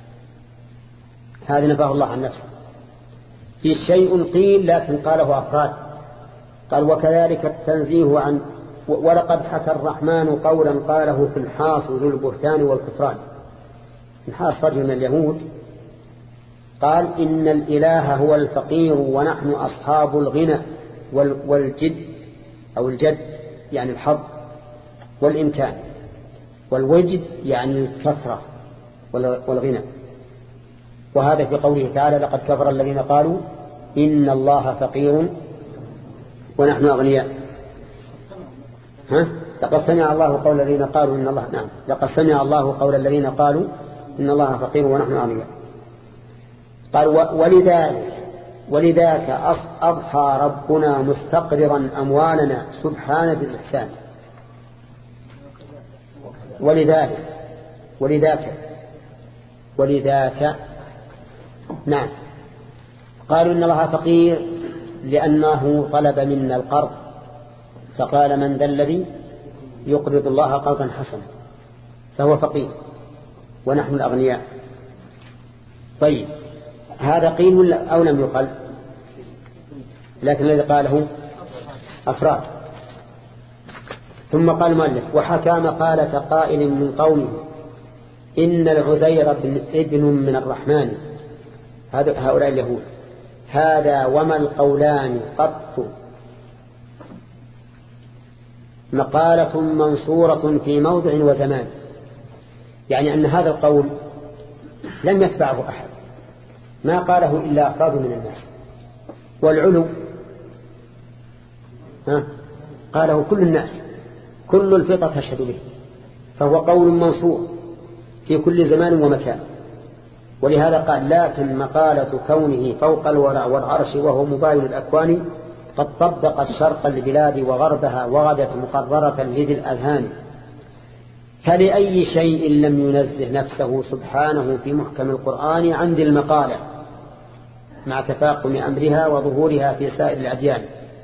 هذا نفاه الله عن نفسه. في شيء قيل لكن قاله أفراد، قال وكذلك التنزيه عن ولقد حكى الرحمن قولا قاله في الحاص ذو البهتان والكفران. الحاص رجل من اليهود قال إن الإله هو الفقير ونحن أصحاب الغنى والجد أو الجد يعني الحظ والإمكان، والوجد يعني الكثرة والغنى. وهذا في قوله تعالى لقد كفر الذين قالوا إن الله فقير ونحن أغنياء. ها لقد سمع الله قول الذين قالوا إن الله نعم لقد سمع الله قول الذين قالوا إن الله فقير ونحن أغنياء. قال ولذلك ولذاك أضحى ربنا مستقرضا أموالنا سبحانه بالإحسان. ولذلك ولذاك ولذاك نعم قالوا إن الله فقير لأنه طلب منا القرض، فقال من ذا الذي يقرض الله قرضا حسنا، فهو فقير ونحن الأغنياء. طيب هذا قيل أو لم يقل؟ لكن الذي قاله أفراد. ثم قال مؤلف وحكى مقالة قائل من قومه إن العزير ابن من الرحمن، هؤلاء اليهود، هذا وما القولان قط مقالة منصورة في موضع وزمان، يعني أن هذا القول لم يتبعه أحد، ما قاله إلا أفراد من الناس. والعلو ها قاله كل الناس، كل الفطر تشهد به، فهو قول منصور في كل زمان ومكان. ولهذا قال لكن مقالة كونه فوق الورع والعرش وهو مباين الأكوان قد طبقت شرق البلاد وغربها وغدت مقررة لذي الأذهان. فلأي شيء لم ينزه نفسه سبحانه في محكم القرآن عن ذي المقالة مع تفاقم أمرها وظهورها في سائر الأديان.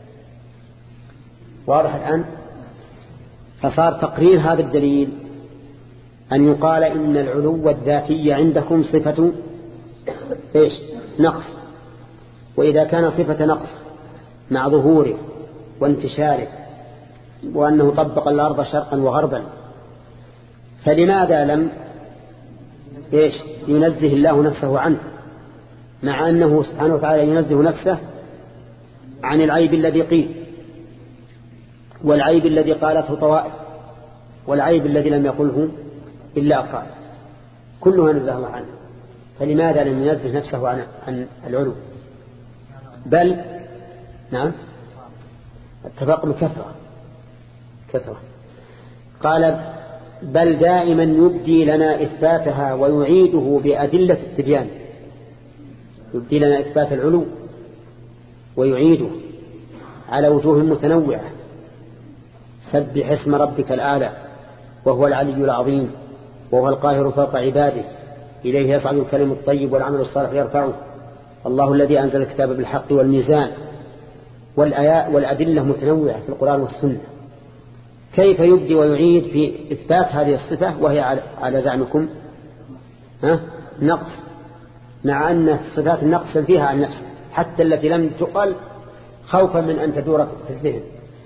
واضح الآن؟ فصار تقرير هذا الدليل أن يقال إن العلو الذاتي عندكم صفة إيش؟ نقص. وإذا كان صفة نقص مع ظهوره وانتشاره وأنه طبق الأرض شرقا وغربا، فلماذا لم إيش ينزه الله نفسه عنه، مع أنه سبحانه وتعالى ينزه نفسه عن العيب الذي قيل والعيب الذي قالته طوائف والعيب الذي لم يقله إلا قال، كلها نزه الله عنه. فلماذا لم ينزه نفسه عن, عن العلو؟ بل نعم التفاقم كثرة كثرة قال بل دائما يبدي لنا إثباتها ويعيده بأدلة التبيان، يبدي لنا إثبات العلو ويعيده على وجوه متنوعة. سبح اسم ربك الأعلى وهو العلي العظيم وهو القاهر فوق عباده إليه يصعد الكلم الطيب والعمل الصالح يرفعه الله الذي أنزل الكتاب بالحق والميزان. والآيات والأدلة متنوعة في القرآن والسنة. كيف يبدي ويعيد في إثبات هذه الصفة وهي على زعمكم ها نقص، مع أن صفات النقص فيها عن نفسه حتى التي لم تقل خوفا من أن تدور في الذهن.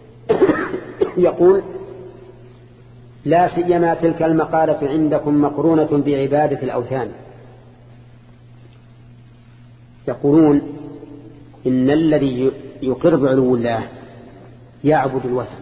يقول لا سيما تلك المقالة عندكم مقرونة بعبادة الأوثان. يقولون إن الذي يقر بعلو الله يعبد الوثن،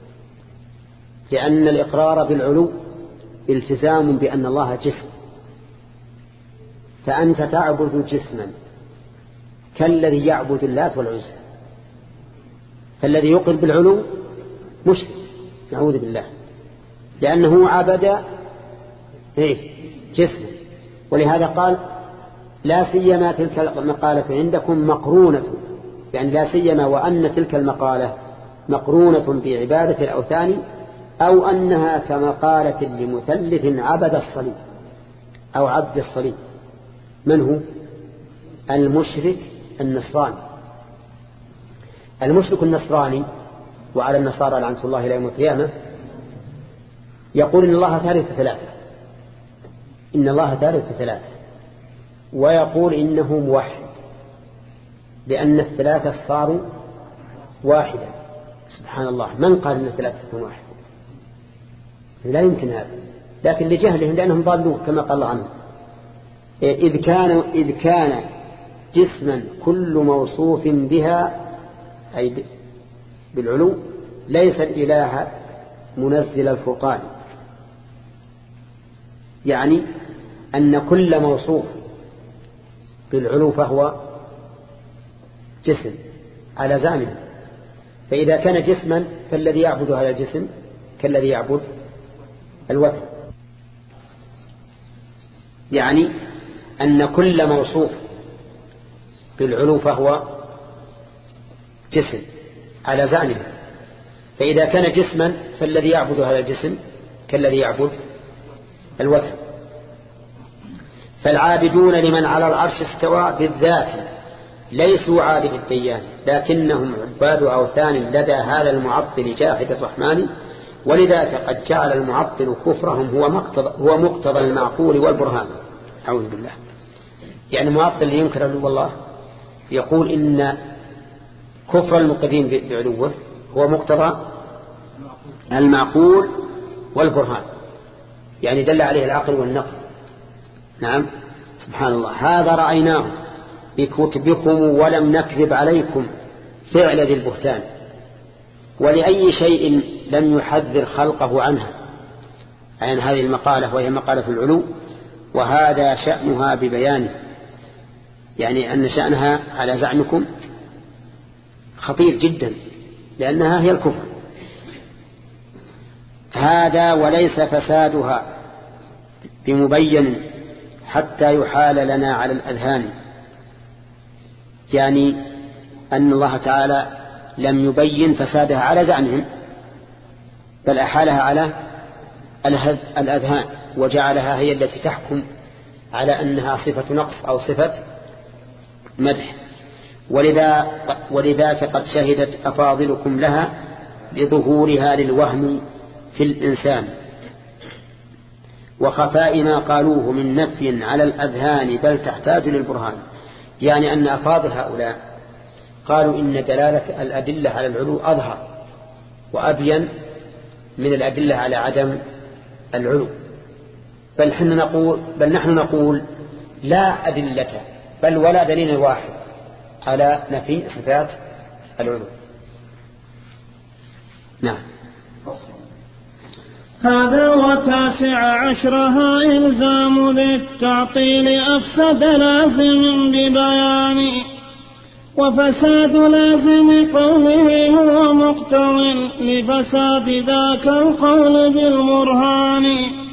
لأن الإقرار بالعلو التزام بأن الله جسم، فأنت تعبد جسما كالذي يعبد اللات والعزى. فالذي يقر بالعلو مشرك، نعوذ بالله، لأنه عبد إيه؟ جسمه. ولهذا قال لا سيما تلك المقالة عندكم مقرونة، يعني لا سيما وأن تلك المقالة مقرونة بعبادة الأوثان، أو أنها كمقالة لمثلث عبد الصليب أو عبد الصليب. من هو؟ المشرك النصراني. المشرك النصراني وعلى النصارى لعنة الله إلى يوم القيامة يقول إن الله ثالث ثلاثة، إن الله ثالث ثلاثة، ويقول إنه موحد لأن الثلاثة صاروا واحدة. سبحان الله، من قال إن الثلاثة تكون واحدة؟ لا يمكن هذا، لكن لجهلهم لأنهم ضالون كما قال الله عنهم. إذ كان, إذ كان جسما كل موصوف بها أي بالعلو ليس الإله منزل الفرقان، يعني أن كل موصوف بالعلو فهو جسم على زعمه. فإذا كان جسما فالذي يعبد هذا الجسم كالذي يعبد الوثن، يعني أن كل موصوف بالعلو فهو جسم على زعمه. فإذا كان جسما فالذي يعبد هذا الجسم كالذي يعبد الوثن. فالعابدون لمن على العرش استوى بالذات ليسوا عابد الديان، لكنهم عباد أوثان لدى هذا المعطل جاحد الرحمن، ولذلك قد جعل المعطل كفرهم هو مقتضى, هو مقتضى المعقول والبرهان. أعوذ بالله. يعني المعطل ينكر علو الله يقول إن كفر المقدين بعلوه هو مقتضى المعقول والبرهان، يعني دل عليه العقل والنقل. نعم سبحان الله. هذا رأيناه بكتبكم ولم نكذب عليكم فعل ذي البهتان، ولأي شيء لم يحذر خلقه عنها، عن هذه المقالة وهي مقالة العلو، وهذا شأنها ببيانه، يعني أن شأنها على زعمكم خطير جدا لأنها هي الكفر. هذا وليس فسادها بمبين حتى يحال لنا على الأذهان، يعني أن الله تعالى لم يبين فسادها على زعمهم بل أحالها على الأذهان وجعلها هي التي تحكم على أنها صفة نقص أو صفة مدح. ولذا ولذاك قد شهدت أفاضلكم لها لظهورها للوهم في الإنسان وخفاء ما قالوه من نفي على الأذهان بل تحتاج للبرهان. يعني أن أفاضل هؤلاء قالوا إن دلالة الأدلة على العلو أظهر وأبين من الأدلة على عدم العلو، بل نحن نقول, بل نحن نقول لا أدلة بل ولا دليل واحد على نفي صفات العلو. نعم. هذا وتاسع عشرها إلزام للتعطيل أفسد لازم ببيان، وفساد لازم قوله هو مقتض لفساد ذاك القول بالبرهان.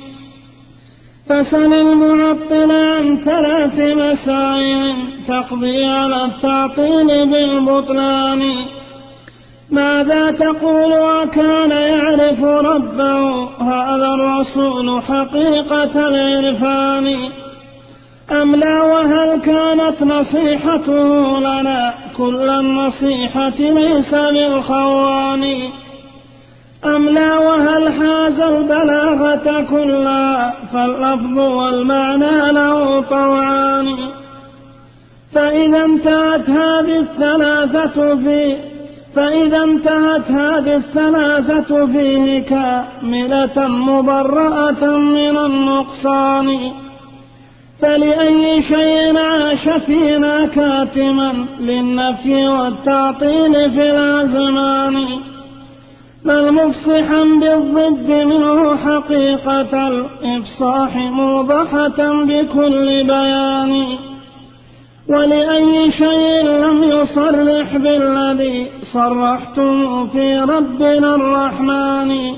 فسل المعطل عن ثلاث مسائل تقضي على التعطيل بالبطلان. ماذا تقول وكان يعرف ربه هذا الرسول حقيقة العرفان، أم لا وهل كانت نصيحته لنا كل النصيحة ليس بالخوان، أم لا وهل حاز البلاغة كلها فاللفظ والمعنى له طوعان. فإذا انتهت هذه الثلاثة في فإذا انتهت هذه الثلاثة فيه كاملة مبرأة من النقصان، فلأي شيء عاش فينا كاتما للنفي والتعطيل في الأزمان، بل مفصحا بالضد منه حقيقة الإفصاح موضحة بكل بيان. ولأي شيء لم يصرح بالذي صرحتم في ربنا الرحمن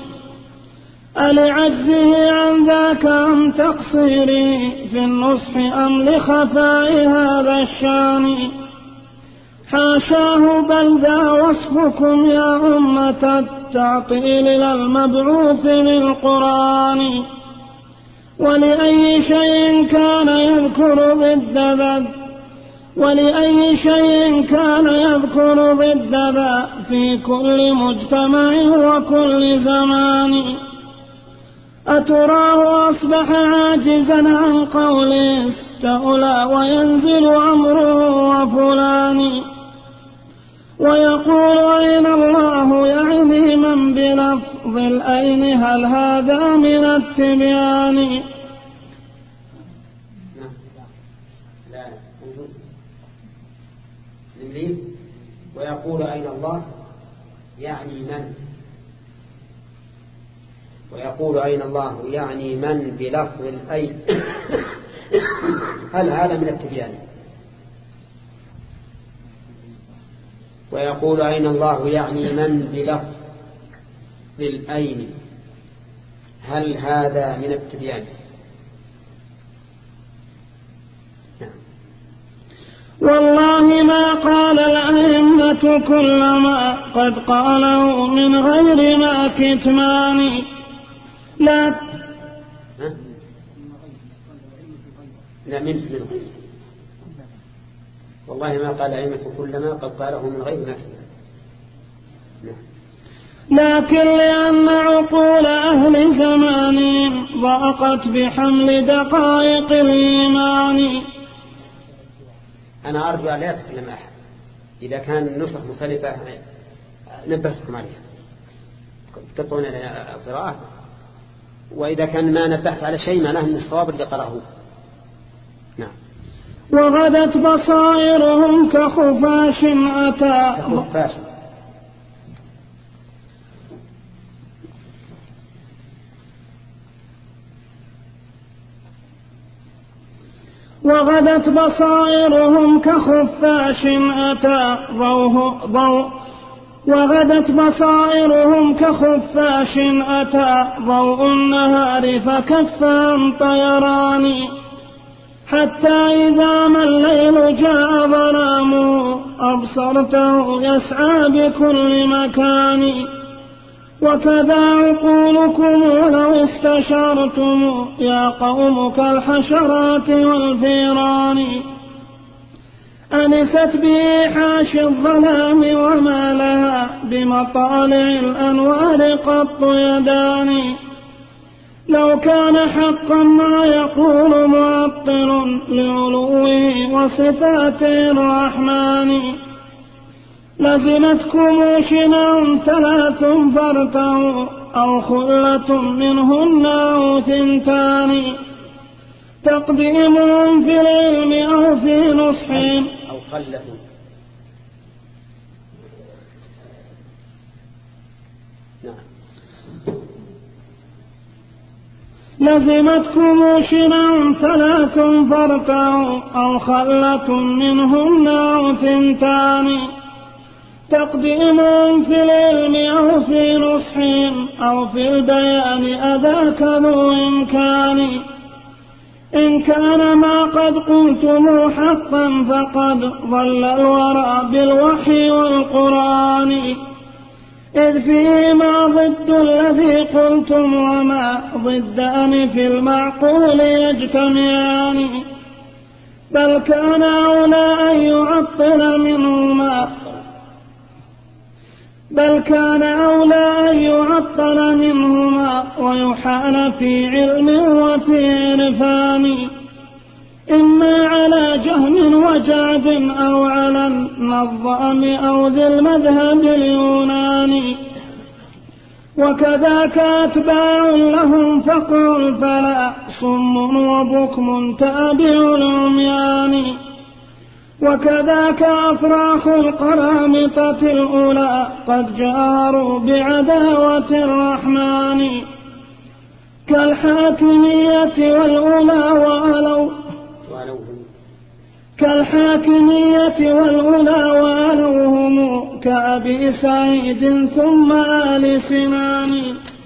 ألعجزه عن ذاك أم تقصيره في النصح أم لخفاء هذا الشان حاشاه بل ذا وصفكم يا أمة التعطيل للمبعوث للقرآن ولأي شيء كان يذكر ضد ذا ولأي شيء كان يذكر ضد ذا في كل مجتمع وكل زمان أتراه أصبح عاجزا عن قول استولى وينزل أمره وفلان ويقول أين الله يعني من بلفظ الأين هل هذا من التبيان ويقول أين الله يعني من ويقول أين الله يعني من بلفظ الأين هل هذا من التبيان ويقول أين الله يعني من بلفظ الأين هل هذا من التبيان والله ما قال الأئمة كل ما قد قاله من غير ما كتمان لا لا من منه والله ما قال الأئمة كل ما قد قاله من غير ما كتمان لكن لأن عقول أهل زمانهم ضاقت بحمل دقائق الإيمان. أنا أرجو أن لا يتكلم أحد إذا كان النسخ مختلفة نبهتكم عليها تقطعون القراءة وإذا كان ما نبهت على شيء معناه أن الصواب اللي قرأه. نعم. وغدت بصائرهم كخفاش أتى كخفاش وغدت بصائرهم كخفاش أتى ضوء ضوء وغدت بصائرهم كخفاش أتى ضوء النهار فكفا طيران حتى إذا ما الليل جاء ظلامه أبصرته يسعى بكل مكان. وكذا عقولكم لو استشرتم يا قوم كالحشرات والفيران أنست به حاشي الظلام وما لها بمطالع الأنوار قط يدان. لو كان حقا ما يقول معطل لعلوه وصفاته الرحمن لزمتكم شنا ثلاث فارتعوا أو خلة منهن أو ثنتان تقديمهم في العلم أو في نصح أو خلة لزمتكم شنا ثلاث فارتعوا أو خلة منهن أو ثنتان تقديمهم في العلم أو في نصح أو في البيان أذاك ذو إمكان. إن كان ما قد قلتم حقا فقد ضل الورى بالوحي والقرآن إذ فيما ضد الذي قلتم وما ضدان في المعقول يجتمعان. بل كان أولى أن يعطل منهما بل كان أولى أن يعطل منهما ويحال في علم وفي عرفان إما على جهم وجعد أو على النظام أو ذي المذهب اليوناني. وكذاك أتباع لهم فقل فلا صم وبكم تابع العميان. وكذاك أفراخ القرامطة الأولى قد جاروا بعداوة الرحمن كالحاكمية والأولى وألوا كالحاكمية والأولى وآلوهم كأبي سعيد ثم آل سنان.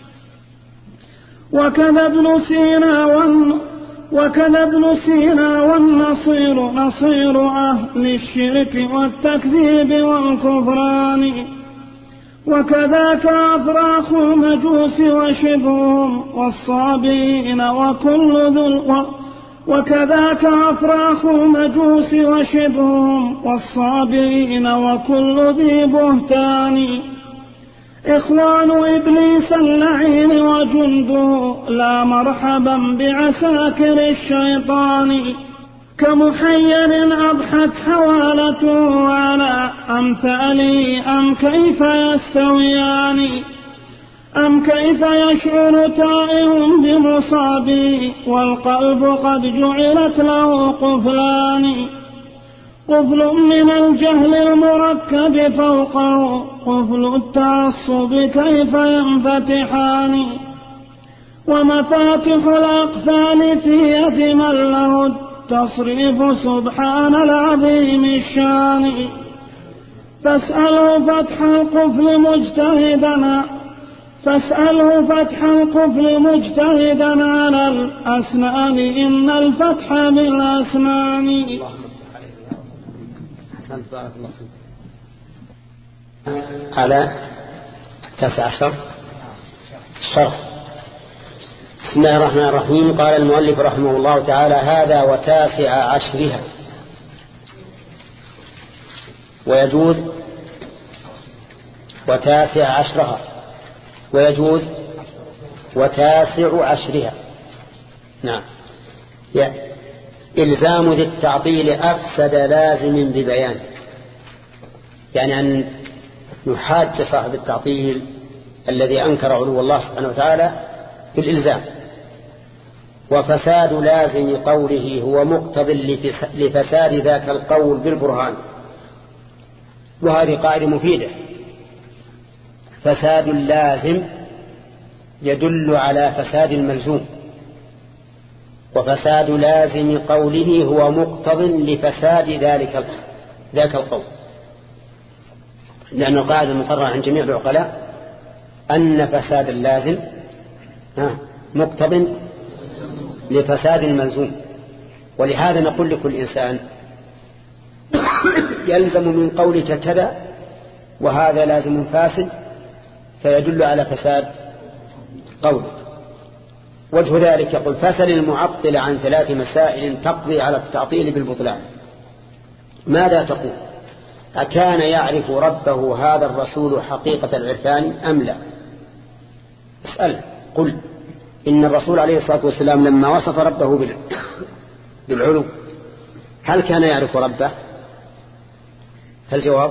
وكذا ابن سينا والن وكذا ابن سينا والنصير نصير أهل الشرك والتكذيب والكفران. وكذاك أفراخ المجوس وشبههم والصابئين وكل ذو وكذاك أفراخ المجوس وشبههم والصابئين وكل ذي بهتان. إخوان إبليس اللعين وجنده لا مرحبا بعساكر الشيطان. كمحير أضحت حوالته على أمثالي أم كيف يستويان. أم كيف يشعر تائه بمصابي والقلب قد جعلت له قفلان. قفل من الجهل المركب فوقه قفل التعصب كيف ينفتحان. ومفاتح الأقفال في يد من له التصريف سبحان العظيم الشان. فاسأله فتح القفل مجتهدا فاسأله فتح القفل مجتهدا على الأسنان إن الفتح بالأسنان. بارك الله فيك. على التاسع عشر الشرح. بسم الله الرحمن الرحيم. قال المؤلف رحمه الله تعالى: هذا وتاسع عشرها. ويجوز وتاسع عشرها ويجوز وتاسع عشرها. نعم. إلزام ذي التعطيل أفسد لازم ببيان، يعني أن نحاج صاحب التعطيل الذي أنكر علو الله سبحانه وتعالى بالإلزام. وفساد لازم قوله هو مقتض لفساد ذاك القول بالبرهان. وهذه قاعدة مفيدة. فساد اللازم يدل على فساد الملزوم، وفساد لازم قوله هو مقتض لفساد ذلك ذاك القول، لأن القاعدة المقررة عن جميع العقلاء أن فساد اللازم مقتض لفساد الملزوم. ولهذا نقول لكل إنسان: يلزم من قولك كذا وهذا لازم فاسد، فيدل على فساد قولك. وجه ذلك يقول: فسل المعطل عن ثلاث مسائل تقضي على التعطيل بالبطلان. ماذا تقول؟ أكان يعرف ربه هذا الرسول حقيقة العرفان أم لا؟ اسأل. قل إن الرسول عليه الصلاة والسلام لما وصف ربه بالعلو هل كان يعرف ربه؟ فالجواب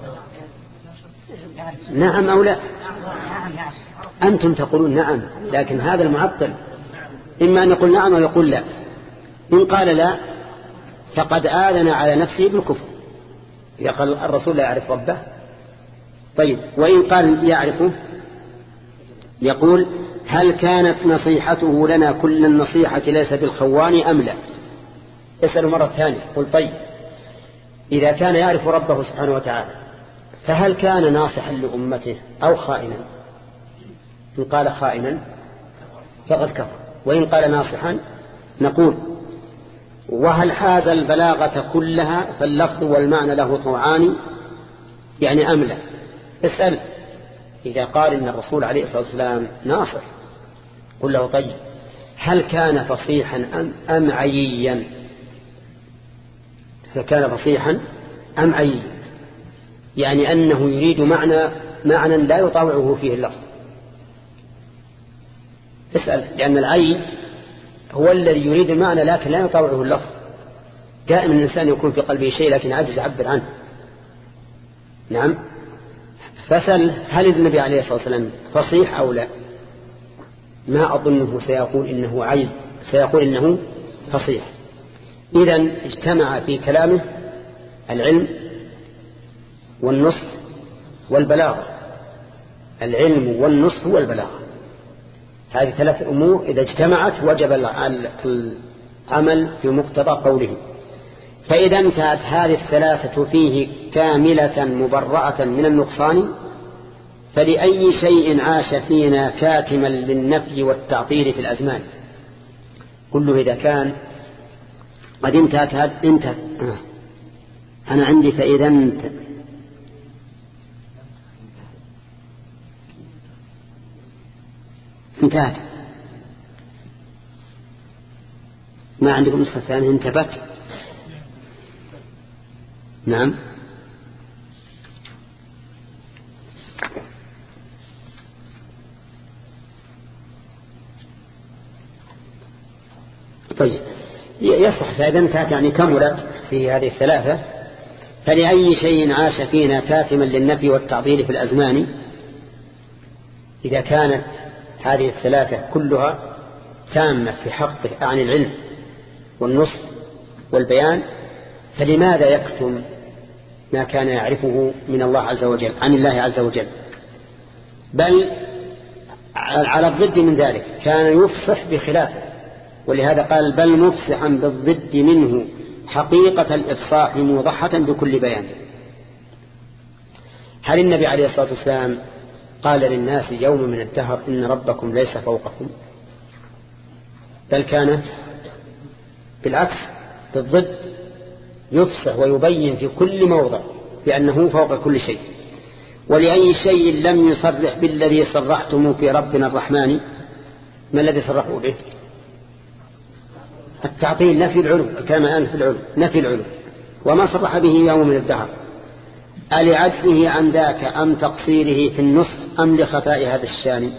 نعم أو لا. أنتم تقولون نعم، لكن هذا المعطل إما أن يقول نعم أو يقول لا. إن قال لا فقد آذن على نفسه بالكفر، إذا قال الرسول لا يعرف ربه. طيب، وإن قال يعرفه يقول: هل كانت نصيحته لنا كل النصيحة ليس بالخوان أم لا؟ اسأل مرة ثانية. قل: طيب، إذا كان يعرف ربه سبحانه وتعالى فهل كان ناصحا لأمته أو خائنا؟ إن قال خائنا فقد كفر، وإن قال ناصحا نقول: وهل حاز البلاغة كلها فاللفظ والمعنى له طوعان يعني أم لا؟ اسأل. إذا قال إن الرسول عليه الصلاة والسلام ناصح قل له: طيب، هل كان فصيحا أم, أم عييا؟ فكان فصيحا أم عييا، يعني أنه يريد معنى معنى لا يطاوعه فيه اللفظ. اسأل، لأن العي هو الذي يريد المعنى لكن لا يطاوعه اللفظ. دائما الإنسان يكون في قلبه شيء لكن عاجز يعبر عنه. نعم. فسأل: هل النبي عليه الصلاة والسلام فصيح أو لا؟ ما أظنه سيقول إنه عي، سيقول إنه فصيح. إذن اجتمع في كلامه العلم والنصح والبلاغة. العلم والنصح والبلاغة، هذه ثلاث أمور إذا اجتمعت وجب العمل بمقتضى قوله. فإذا انتهت هذه الثلاثة فيه كاملة مبرأة من النقصان فلأي شيء عاش فينا كاتما للنفي والتعطيل في الأزمان. كله إذا كان قد انتهت هذا انتهت أنا عندي فإذا انت انتهت ما عندكم نسخة ثانية انتبت. نعم طيب يصح فإذا انتهت يعني كملت في هذه الثلاثة. فلأي شيء عاش فينا كاتما للنفي والتعطيل في الأزمان. إذا كانت هذه الثلاثة كلها تامة في حقه عن العلم والنص والبيان فلماذا يكتم ما كان يعرفه من الله عز وجل عن الله عز وجل؟ بل على الضد من ذلك كان يفصح بخلافه، ولهذا قال بل مفصحا بالضد منه حقيقة الإفصاح موضحة بكل بيان. هل النبي عليه الصلاة والسلام قال للناس يوم من الدهر إن ربكم ليس فوقكم؟ بل كان بالعكس بالضد يفصح ويبين في كل موضع بأنه فوق كل شيء. ولأي شيء لم يصرح بالذي صرحتم في ربنا الرحمن. ما الذي صرحوا به؟ التعطيل، نفي العلو، كما أن في العلو نفي العلو. وما صرح به يوم من الدهر ألعجزه عن ذاك أم تقصيره في النص أم لخفاء هذا الشان؟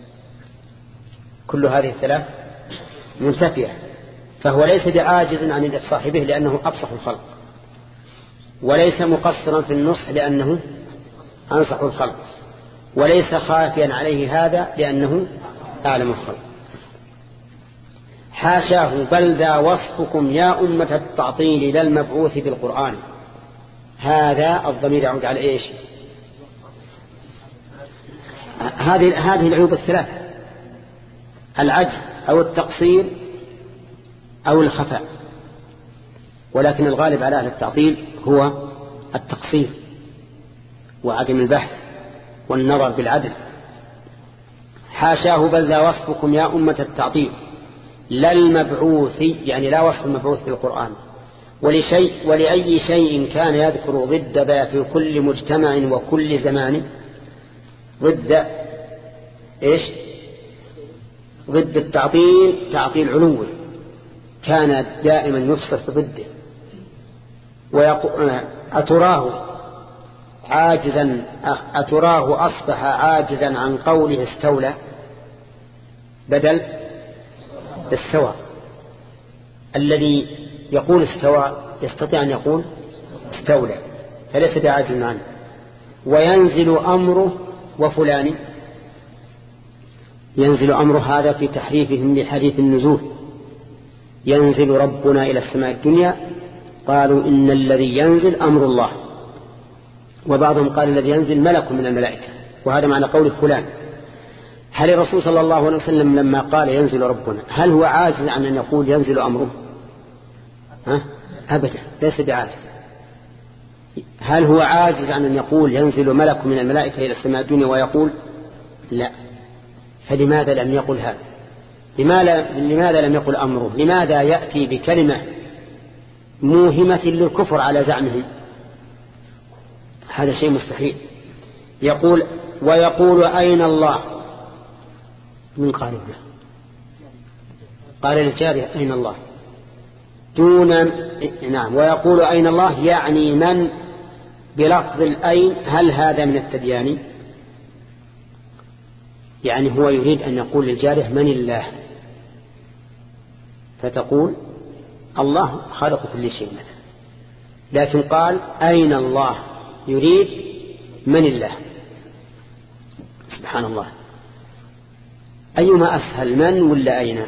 كل هذه الثلاث منتفية، فهو ليس بعاجز عن الإفصاح به لأنه أفصح الخلق، وليس مقصرا في النصح لأنه أنصح الخلق، وليس خافيا عليه هذا لأنه أعلم الخلق. حاشاه بل ذا وصفكم يا أمة التعطيل لا المبعوث بالقرآن. هذا الضمير يعود على إيش؟ هذه هذه العيوب الثلاثة: العجز أو التقصير أو الخفاء. ولكن الغالب على أهل التعطيل هو التقصير وعدم البحث والنظر بالعدل. حاشاه بل ذا وصفكم يا أمة التعطيل لا المبعوث، يعني لا وصف المبعوث بالقرآن. ولشيء ولأي شيء كان يذكر ضد ذا في كل مجتمع وكل زمان. ضد إيش؟ ضد التعطيل تعطيل علوي كان دائما يفصح ضده. أتراه عاجزا أتراه أصبح عاجزا عن قوله استولى بدل استوى. الذي يقول استوى يستطيع أن يقول استولى، فليس بعاجز عنه. وينزل أمره وفلان، ينزل أمر هذا في تحريفهم لحديث النزول. ينزل ربنا إلى السماء الدنيا، قالوا إن الذي ينزل أمر الله. وبعضهم قال الذي ينزل ملك من الملائكة، وهذا معنى قول فلان. هل الرسول صلى الله عليه وسلم لما قال ينزل ربنا هل هو عاجز عن أن يقول ينزل أمره؟ ها؟ أبدا، ليس بعاجز. هل هو عاجز عن أن يقول ينزل ملك من الملائكة إلى السماء الدنيا ويقول؟ لا. فلماذا لم يقل هذا؟ لماذا لم يقل أمره؟ لماذا يأتي بكلمة موهمة للكفر على زعمه؟ هذا شيء مستحيل. يقول ويقول أين الله؟ من قال له؟ قال للجارية أين الله دون. نعم. ويقول أين الله يعني من بلفظ الأين. هل هذا من التبيان؟ يعني هو يريد أن يقول للجارية من الله، فتقول الله خلق كل شيء مثلا، لكن قال أين الله يريد من الله. سبحان الله. أيما أسهل، من ولا أين؟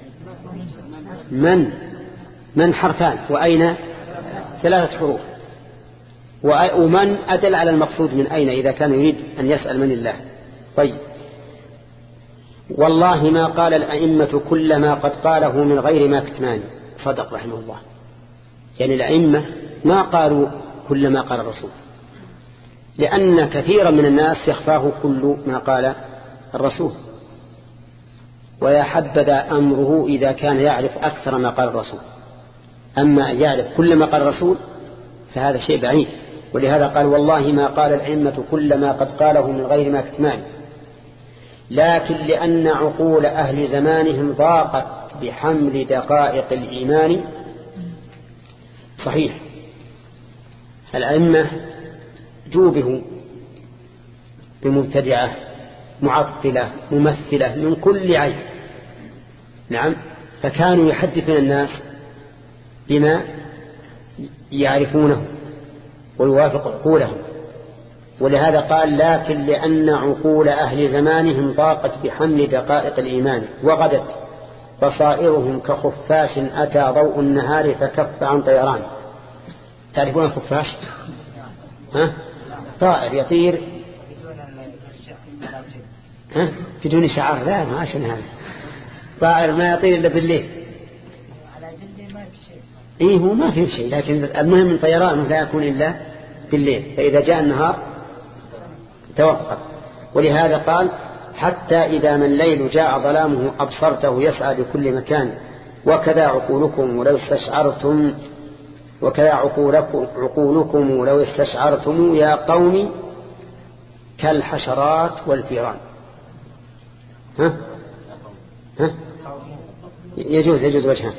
من من حرفان، وأين ثلاثة حروف. ومن أدل على المقصود من أين إذا كان يريد أن يسأل من الله. طيب. والله ما قال الأئمة كل ما قد قاله من غير ما كتمان. صدق رحمه الله. يعني الأئمة ما قالوا كل ما قال الرسول، لأن كثيرا من الناس يخفاه كل ما قال الرسول، ويا حبذا أمره إذا كان يعرف أكثر ما قال الرسول. أما أن يعرف كل ما قال الرسول فهذا شيء بعيد. ولهذا قال والله ما قال الأئمة كل ما قد قاله من غير ما كتمان، لكن لأن عقول أهل زمانهم ضاقت بحمل دقائق الإيمان. صحيح الأئمة جوبهوا بمبتدعة معطلة ممثلة من كل عيب، نعم، فكانوا يحدثون الناس بما يعرفونه ويوافق عقولهم. ولهذا قال لكن لأن عقول أهل زمانهم ضاقت بحمل دقائق الإيمان وغدت بصائرهم كخفاش أتى ضوء النهار فكف عن طيران. تعرفون الخفاش؟ ها؟ طائر يطير ها؟ بدون شعار. لا ما عشان هذا طائر ما يطير إلا بالليل. إيه هو ما فيه شيء، لكن المهم من طيرانه لا يكون إلا بالليل، فإذا جاء النهار توقف. ولهذا قال حتى إذا ما الليل جاء ظلامه أبصرته يسعى بكل مكان وكذا عقولكم ولو استشعرتم وكذا عقولكم, عقولكم لو استشعرتم يا قوم كالحشرات والفيران. ها؟ ها؟ يجوز يجوز وجهان.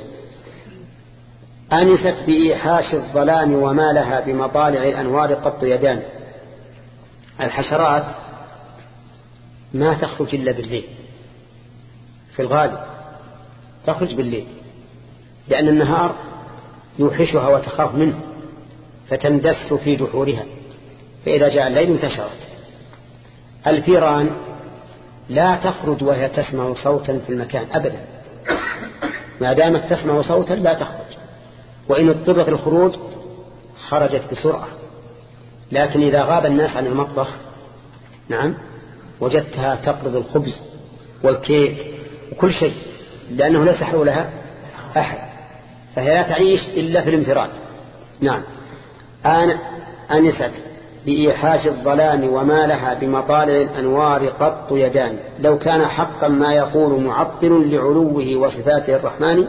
أنست بإيحاش الظلام وما لها بمطالع الأنوار قط يدان. الحشرات ما تخرج إلا بالليل، في الغالب تخرج بالليل، لأن النهار يوحشها وتخاف منه فتندس في جحورها، فإذا جاء الليل انتشرت. الفيران لا تخرج وهي تسمع صوتا في المكان أبدا، ما دامت تسمع صوتا لا تخرج، وإن اضطرت الخروج خرجت بسرعة. لكن إذا غاب الناس عن المطبخ نعم وجدتها تقرض الخبز والكيك وكل شيء، لأنه ليس حولها أحد، فهي لا تعيش إلا في الانفراد. نعم. أنا أنست بإيحاش الظلام وما لها بمطالع الأنوار قط يدان. لو كان حقا ما يقول معطل لعلوه وصفاته الرحمن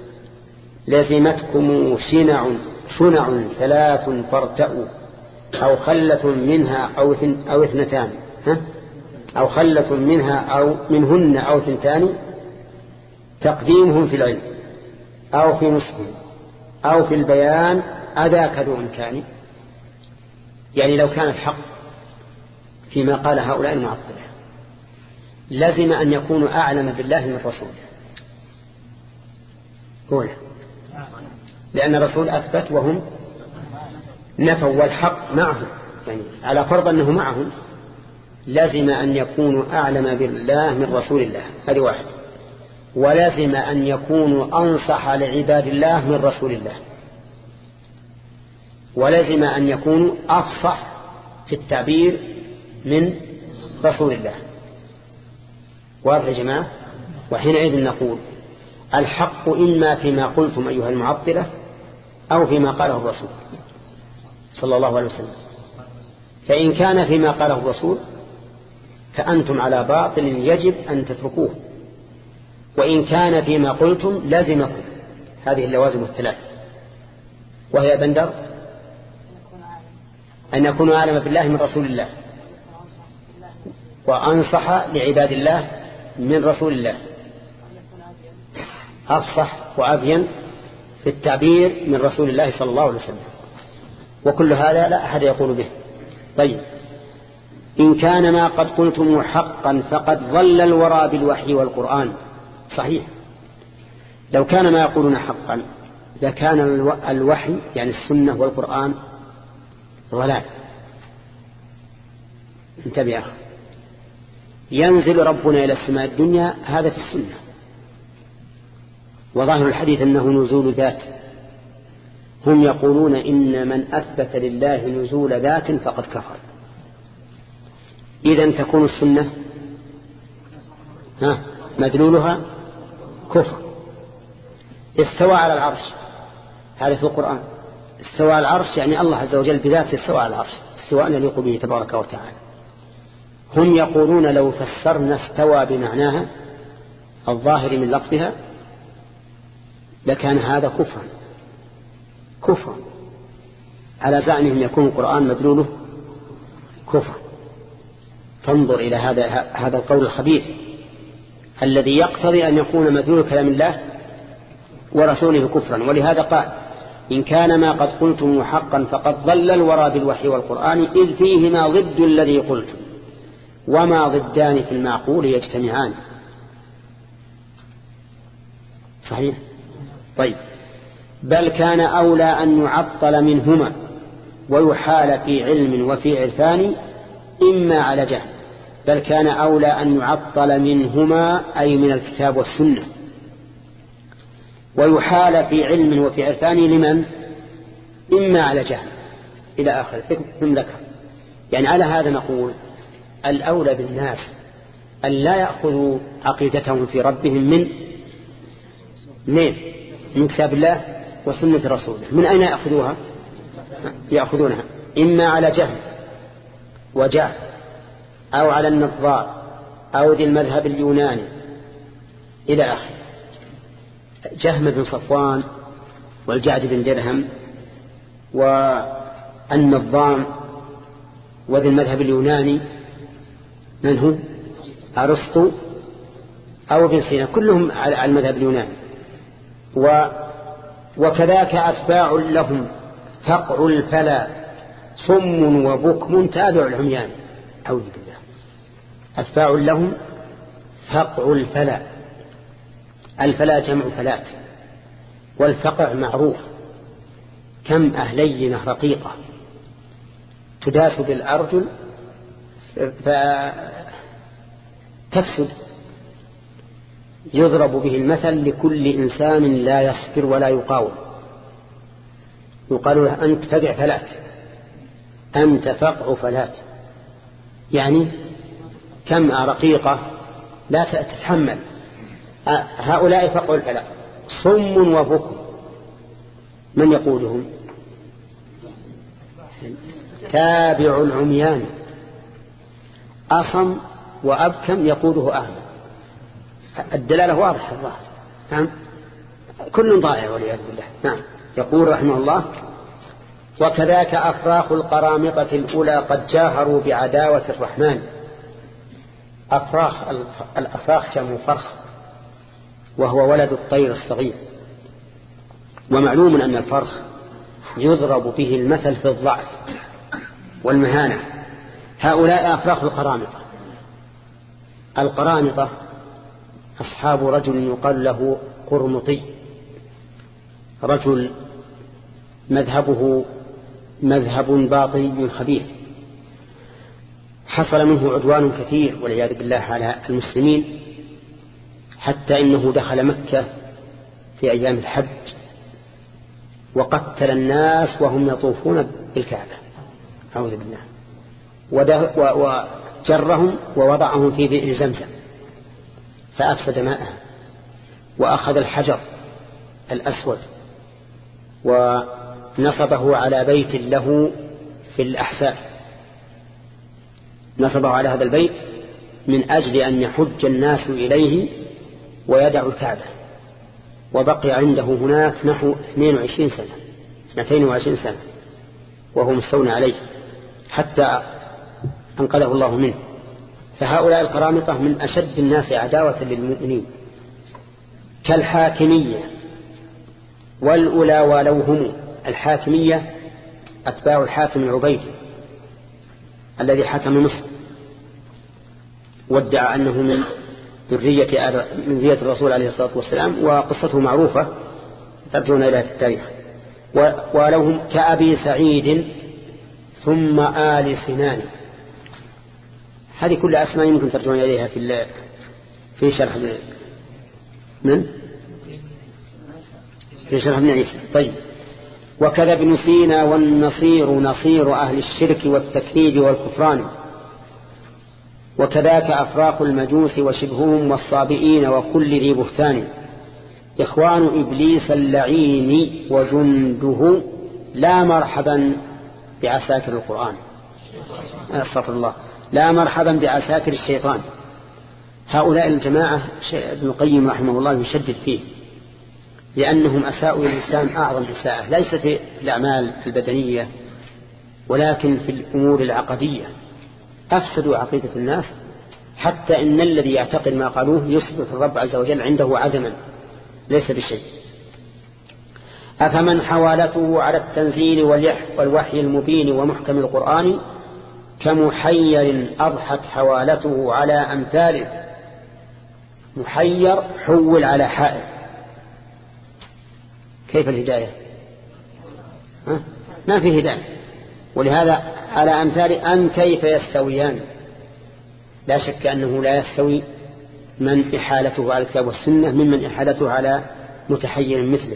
لزمتكم شنع شنع ثلاث فارتأوا أو خلة منها أو, أو اثنتان ها؟ أو خلة منها أو منهن أو ثنتان تقديمهم في العلم أو في نصفهم أو في البيان أذاك ذو إمكان. يعني لو كان الحق فيما قال هؤلاء المعطلة لازم أن يكونوا أعلم بالله من رسوله، قوله، لأن الرسول أثبت وهم نفوا والحق معهم، يعني على فرض أنه معهم لازم أن يكونوا أعلم بالله من رسول الله، هذه واحد. ولازم أن يكونوا أنصح لعباد الله من رسول الله، ولازم أن يكونوا أفصح في التعبير من رسول الله. واضح يا جماعة؟ وحينئذ نقول الحق إما فيما قلتم أيها المعطلة أو فيما قاله الرسول صلى الله عليه وسلم. فإن كان فيما قاله الرسول فأنتم على باطل يجب أن تتركوه، وإن كان فيما قلتم لازمكم هذه اللوازم الثلاث، وهي بندر أن يكونوا أعلم بالله من رسول الله، وأنصح لعباد الله من رسول الله، أفصح وأبين في التعبير من رسول الله صلى الله عليه وسلم. وكل هذا لا أحد يقول به. طيب، إن كان ما قد قلتم حقا فقد ظل الورى بالوحي والقرآن. صحيح، لو كان ما يقولون حقا لكان الوحي يعني السنة والقرآن ضلال. انتبه أخي، ينزل ربنا إلى السماء الدنيا هذا في السنة، وظاهر الحديث أنه نزول ذات. هم يقولون إن من أثبت لله نزول ذات فقد كفر. إذن تكون السنة ها مدلولها كفر. استوى على العرش هذا في القرآن، استوى على العرش يعني الله عز وجل بذاته استوى على العرش استواء يليق به تبارك وتعالى. هم يقولون لو فسرنا استوى بمعناها الظاهر من لفظها لكان هذا كفرا كفرا على زعمهم يكون القرآن مدلوله كفر. فانظر إلى هذا هذا القول الخبيث الذي يقتضي أن يكون مدلول كلام الله ورسوله كفرا. ولهذا قال إن كان ما قد قلتم حقا فقد ضل الورى بالوحي والقرآن إذ فيهما ضد الذي قلتم وما ضدان في المعقول يجتمعان. صحيح؟ طيب بل كان أولى أن يعطل منهما ويحال في علم وفي عرفان إما على جهل. بل كان أولى أن يعطل منهما أي من الكتاب والسنة ويحال في علم وفي عرفان لمن إما على جهل إلى آخر ثم ذكر. يعني على هذا نقول الأولى بالناس أن لا يأخذوا عقيدتهم في ربهم من من من كتاب الله وسنة رسوله. من أين يأخذوها؟ يأخذونها إما على جهل وجهل أو على النظار أو ذي المذهب اليوناني إلى آخر. جهم بن صفوان والجعد بن درهم والنظام وذي المذهب اليوناني من هو؟ أرسطو أو ابن سينا كلهم على المذهب اليوناني. و وكذاك أتباع لهم فقع الفلا صم وبكم تابع العميان. أعوذ بالله. أتباع لهم فقع الفلا. الفلا جمع فلات والفقع معروف كم أهلينة رقيقة تداس بالأرجل فتفسد يضرب به المثل لكل إنسان لا يصبر ولا يقاوم. يقال له أنت تبع فلات أنت فقع فلات يعني كم رقيقة لا تتحمل. هؤلاء فقع الفلا صم وبكم من يقولهم؟ تابع العميان. أصم وأبكم يقوله أعمى. الدلالة واضحة الظاهر. نعم كل ضائع والعياذ بالله. نعم يقول رحمه الله وكذاك أفراخ القرامطة الأولى قد جاهروا بعداوة الرحمن. أفراخ الأفراخ جمع فرخ وهو ولد الطير الصغير. ومعلوم أن الفرخ يضرب به المثل في الضعف والمهانة. هؤلاء أفراخ القرامطة. القرامطة أصحاب رجل يقال له قرمطي رجل مذهبه مذهب باطني خبيث حصل منه عدوان كثير والعياذ بالله على المسلمين حتى إنه دخل مكة في أيام الحج وقتل الناس وهم يطوفون بالكعبة أعوذ بالله وجرهم ووضعهم في بئر زمزم فأفسد ماءها وأخذ الحجر الأسود ونصبه على بيت له في الأحساء. نصبه على هذا البيت من أجل أن يحج الناس إليه ويدع الكعبة. وبقي عنده هناك نحو اثنين وعشرين سنة اثنين وعشرين سنة وهو مستولى عليه حتى أنقذه الله منه. فهؤلاء القرامطة من أشد الناس عداوة للمؤمنين كالحاكمية والأولى ولو هم. الحاكمية أتباع الحاكم العبيدي الذي حكم مصر وادعى أنه من ذرية من ذرية الرسول عليه الصلاة والسلام وقصته معروفة ترجون إليها في التاريخ. ولو هم كأبي سعيد ثم آل سنان. هذه كل أسماء يمكن ترجون إليها في في شرح من في شرح ابن عيسى. طيب وكذا ابن سينا والنصير نصير أهل الشرك والتكذيب والكفران. وكذاك أفراق المجوس وشبههم والصابئين وكل ذي بهتان. إخوان إبليس اللعين وجنده لا مرحبا بعساكر القرآن، استغفر الله، لا مرحبا بعساكر الشيطان. هؤلاء الجماعة ابن القيم رحمه الله يشدد فيه، لأنهم أساءوا الإنسان أعظم إساءة، ليس في الأعمال البدنية ولكن في الأمور العقدية. أفسدوا عقيدة الناس، حتى إن الذي يعتقد ما قالوه يصبح الرب عز وجل عنده عدما ليس بشيء. أفمن حوالته على التنزيل والوحي المبين ومحكم القرآن كمحير أضحت حوالته على أمثاله. محير حول على حائر، كيف الهداية؟ ها؟ ما في هداية. ولهذا على أمثال أن كيف يستويان، لا شك أنه لا يستوي من إحالته على الكتاب والسنة ممن إحالته على متحير مثله.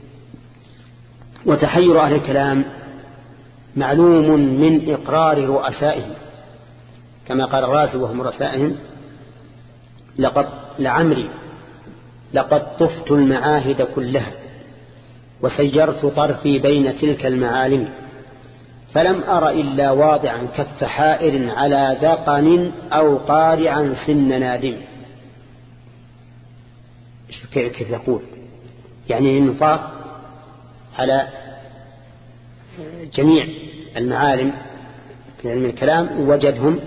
وتحير أهل الكلام معلوم من إقرار رؤسائهم، كما قال الرازي وهم رؤسائهم: لقد لعمري لقد طفت المعاهد كلها وسيرت طرفي بين تلك المعالم فلم أر إلا واضعا كف حائر على ذقن أو قارعا سن نادم. كيف يقول؟ يعني إنه طاف على جميع المعالم في علم الكلام وجدهم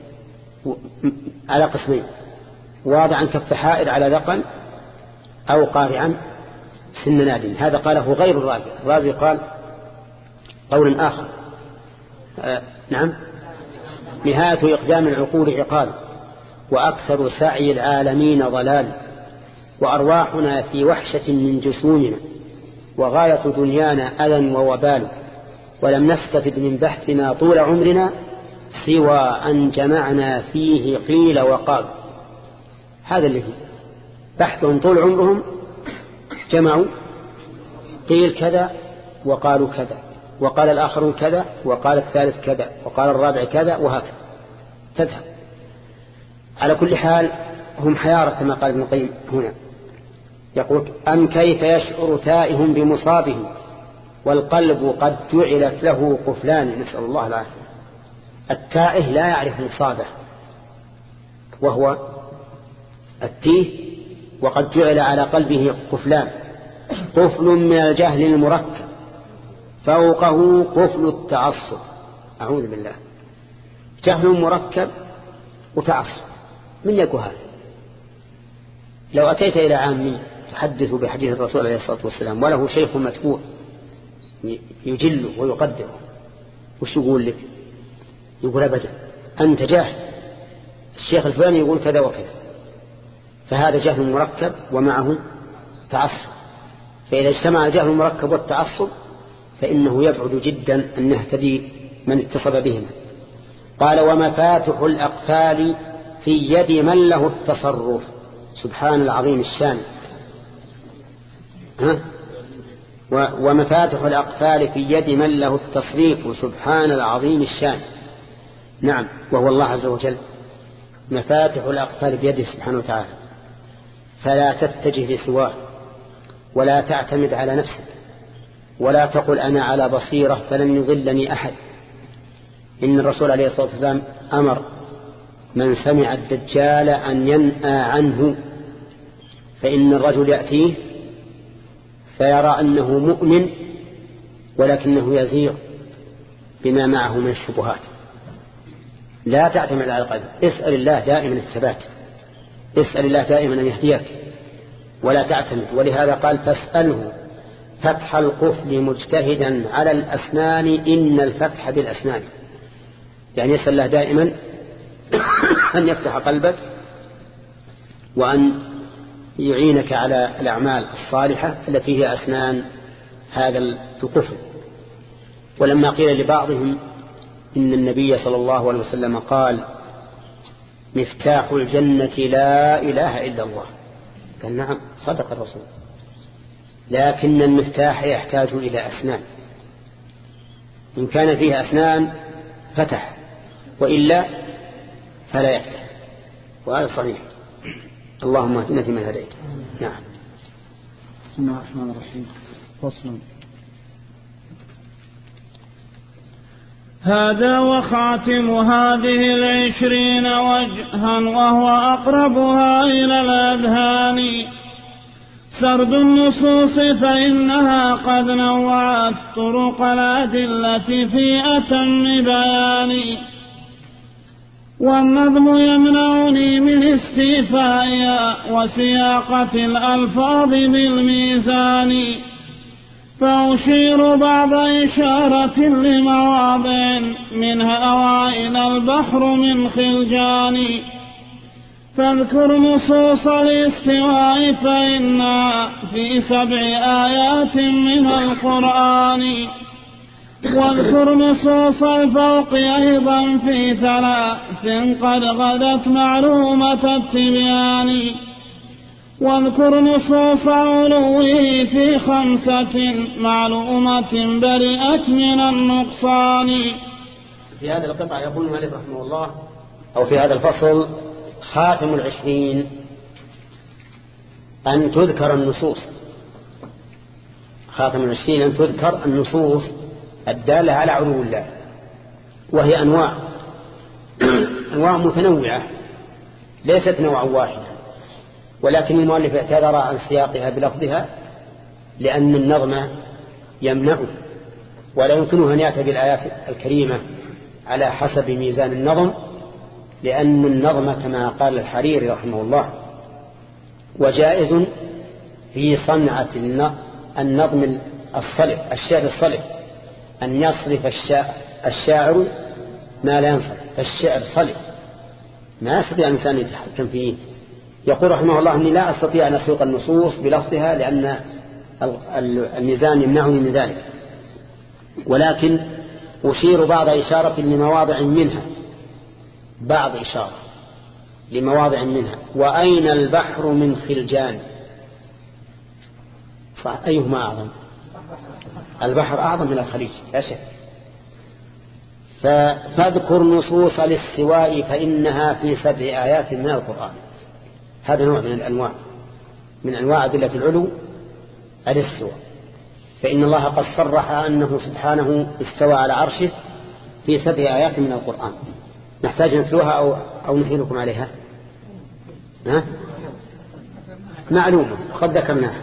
على قسمين: واضعا كف حائر على ذقن أو قارعا سن نادم. هذا قاله غير الرازي. الرازي قال قول آخر: آه نعم، نهاية إقدام العقول عقال وأكثر سعي العالمين ضلال وأرواحنا في وحشة من جسومنا وغاية دنيانا أذى ووبال ولم نستفد من بحثنا طول عمرنا سوى أن جمعنا فيه قيل وقال. هذا اللي فيه بحثهم طول عمرهم، جمعوا قيل كذا وقالوا كذا، وقال الآخرون كذا، وقال الثالث كذا، وقال الرابع كذا، وهكذا تذهب. على كل حال هم حيارة كما قال ابن القيم هنا، يقول: أم كيف يشعر تائه بمصابه والقلب قد جعلت له قفلان. نسأل الله العافية. التائه لا يعرف مصابه وهو التيه، وقد جعل على قلبه قفلان: قفل من الجهل المركب فوقه قفل التعصب. أعوذ بالله، جهل مركب وتعصب، من يكون هذا؟ لو أتيت إلى عامي تحدث بحديث الرسول عليه الصلاة والسلام وله شيخ متبوع يجله ويقدره، وش يقول لك؟ يقول: أبدا أنت جاهل، الشيخ الفلاني يقول كذا وكذا. فهذا جهل مركب ومعه تعصب. فإذا اجتمع الجهل المركب والتعصب فإنه يبعد جدا أن يهتدي من اتصل بهما. قال: ومفاتح الأقفال في يد من له التصرف. سبحان العظيم الشان. ها؟ ومفاتح الأقفال في يد من له التصريف. سبحان العظيم الشان. نعم، وهو الله عز وجل. مفاتح الأقفال بيده سبحانه وتعالى، فلا تتجه لسواه ولا تعتمد على نفسك ولا تقل أنا على بصيرة فلن يضلني أحد. إن الرسول عليه الصلاة والسلام أمر من سمع الدجال أن ينأى عنه، فإن الرجل يأتيه فيرى أنه مؤمن ولكنه يزيغ بما معه من الشبهات. لا تعتمد على القلب، اسأل الله دائما الثبات، اسأل الله دائما أن يهديك ولا تعتمد. ولهذا قال: فاسأله فتح القفل مجتهدا على الأسنان إن الفتح بالأسنان. يعني يسأل الله دائما أن يفتح قلبك وأن يعينك على الأعمال الصالحة التي هي أسنان هذا القفل. ولما قيل لبعضهم إن النبي صلى الله عليه وسلم قال: مفتاح الجنة لا إله إلا الله، قال: نعم صدق الرسول، لكن المفتاح يحتاج إلى أسنان، إن كان فيه أسنان فتح وإلا فلا يفتح، وهذا صحيح. اللهم اهدنا فيمن هديت. نعم. بسم الله الرحمن الرحيم. فصل: هذا وخاتم هذه العشرين وجها وهو أقربها إلى الأذهان سرد النصوص فإنها قد نوعت طرق الأدلة في أتم بيان والنظم يمنعني من استيفائها وسياقة الألفاظ بالميزان فأشير بعض إشارة لمواضع منها أوائل البحر من خلجان فاذكر نصوص الاستواء فإنها في سبع آيات من القرآن واذكر نصوص الفوق أيضا في ثلاث قد غدت معلومة التبيان واذكر نصوص علوه في خمسة معلومة برئت من النقصان. في هذا القطع يقول المؤلف رحمه الله أو في هذا الفصل خاتم العشرين أن تذكر النصوص خاتم العشرين أن تذكر النصوص الدالة على علو الله وهي أنواع أنواع متنوعة ليست نوعا واحدا ولكن المؤلف اعتذر عن سياقها بلفظها لأن النظم يمنعه ولا يمكنه أن يأتي بالآيات الكريمة على حسب ميزان النظم لأن النظم كما قال الحريري رحمه الله وجائز في صنعة النظم الصلف الشعر الصلف أن يصرف الشاعر ما لا ينصرف فالشعر صلف ما يستطيع الإنسان يتحكم فيه. يقول رحمه الله أني لا أستطيع أن أسوق النصوص بلفظها لأن الميزان يمنعني من ذلك ولكن أشير بعض إشارة لمواضع منها بعض إشارة لمواضع منها وأين البحر من خلجان صح أيهما أعظم البحر أعظم من الخليج لا شك فاذكر نصوص الاستواء فإنها في سبع آيات من القرآن. هذا نوع من الأنواع من أنواع أدلة العلو الاستواء فإن الله قد صرح أنه سبحانه استوى على عرشه في سبع آيات من القرآن. نحتاج نتلوها أو, أو نحيلكم عليها ها؟ معلومة قد ذكرناها.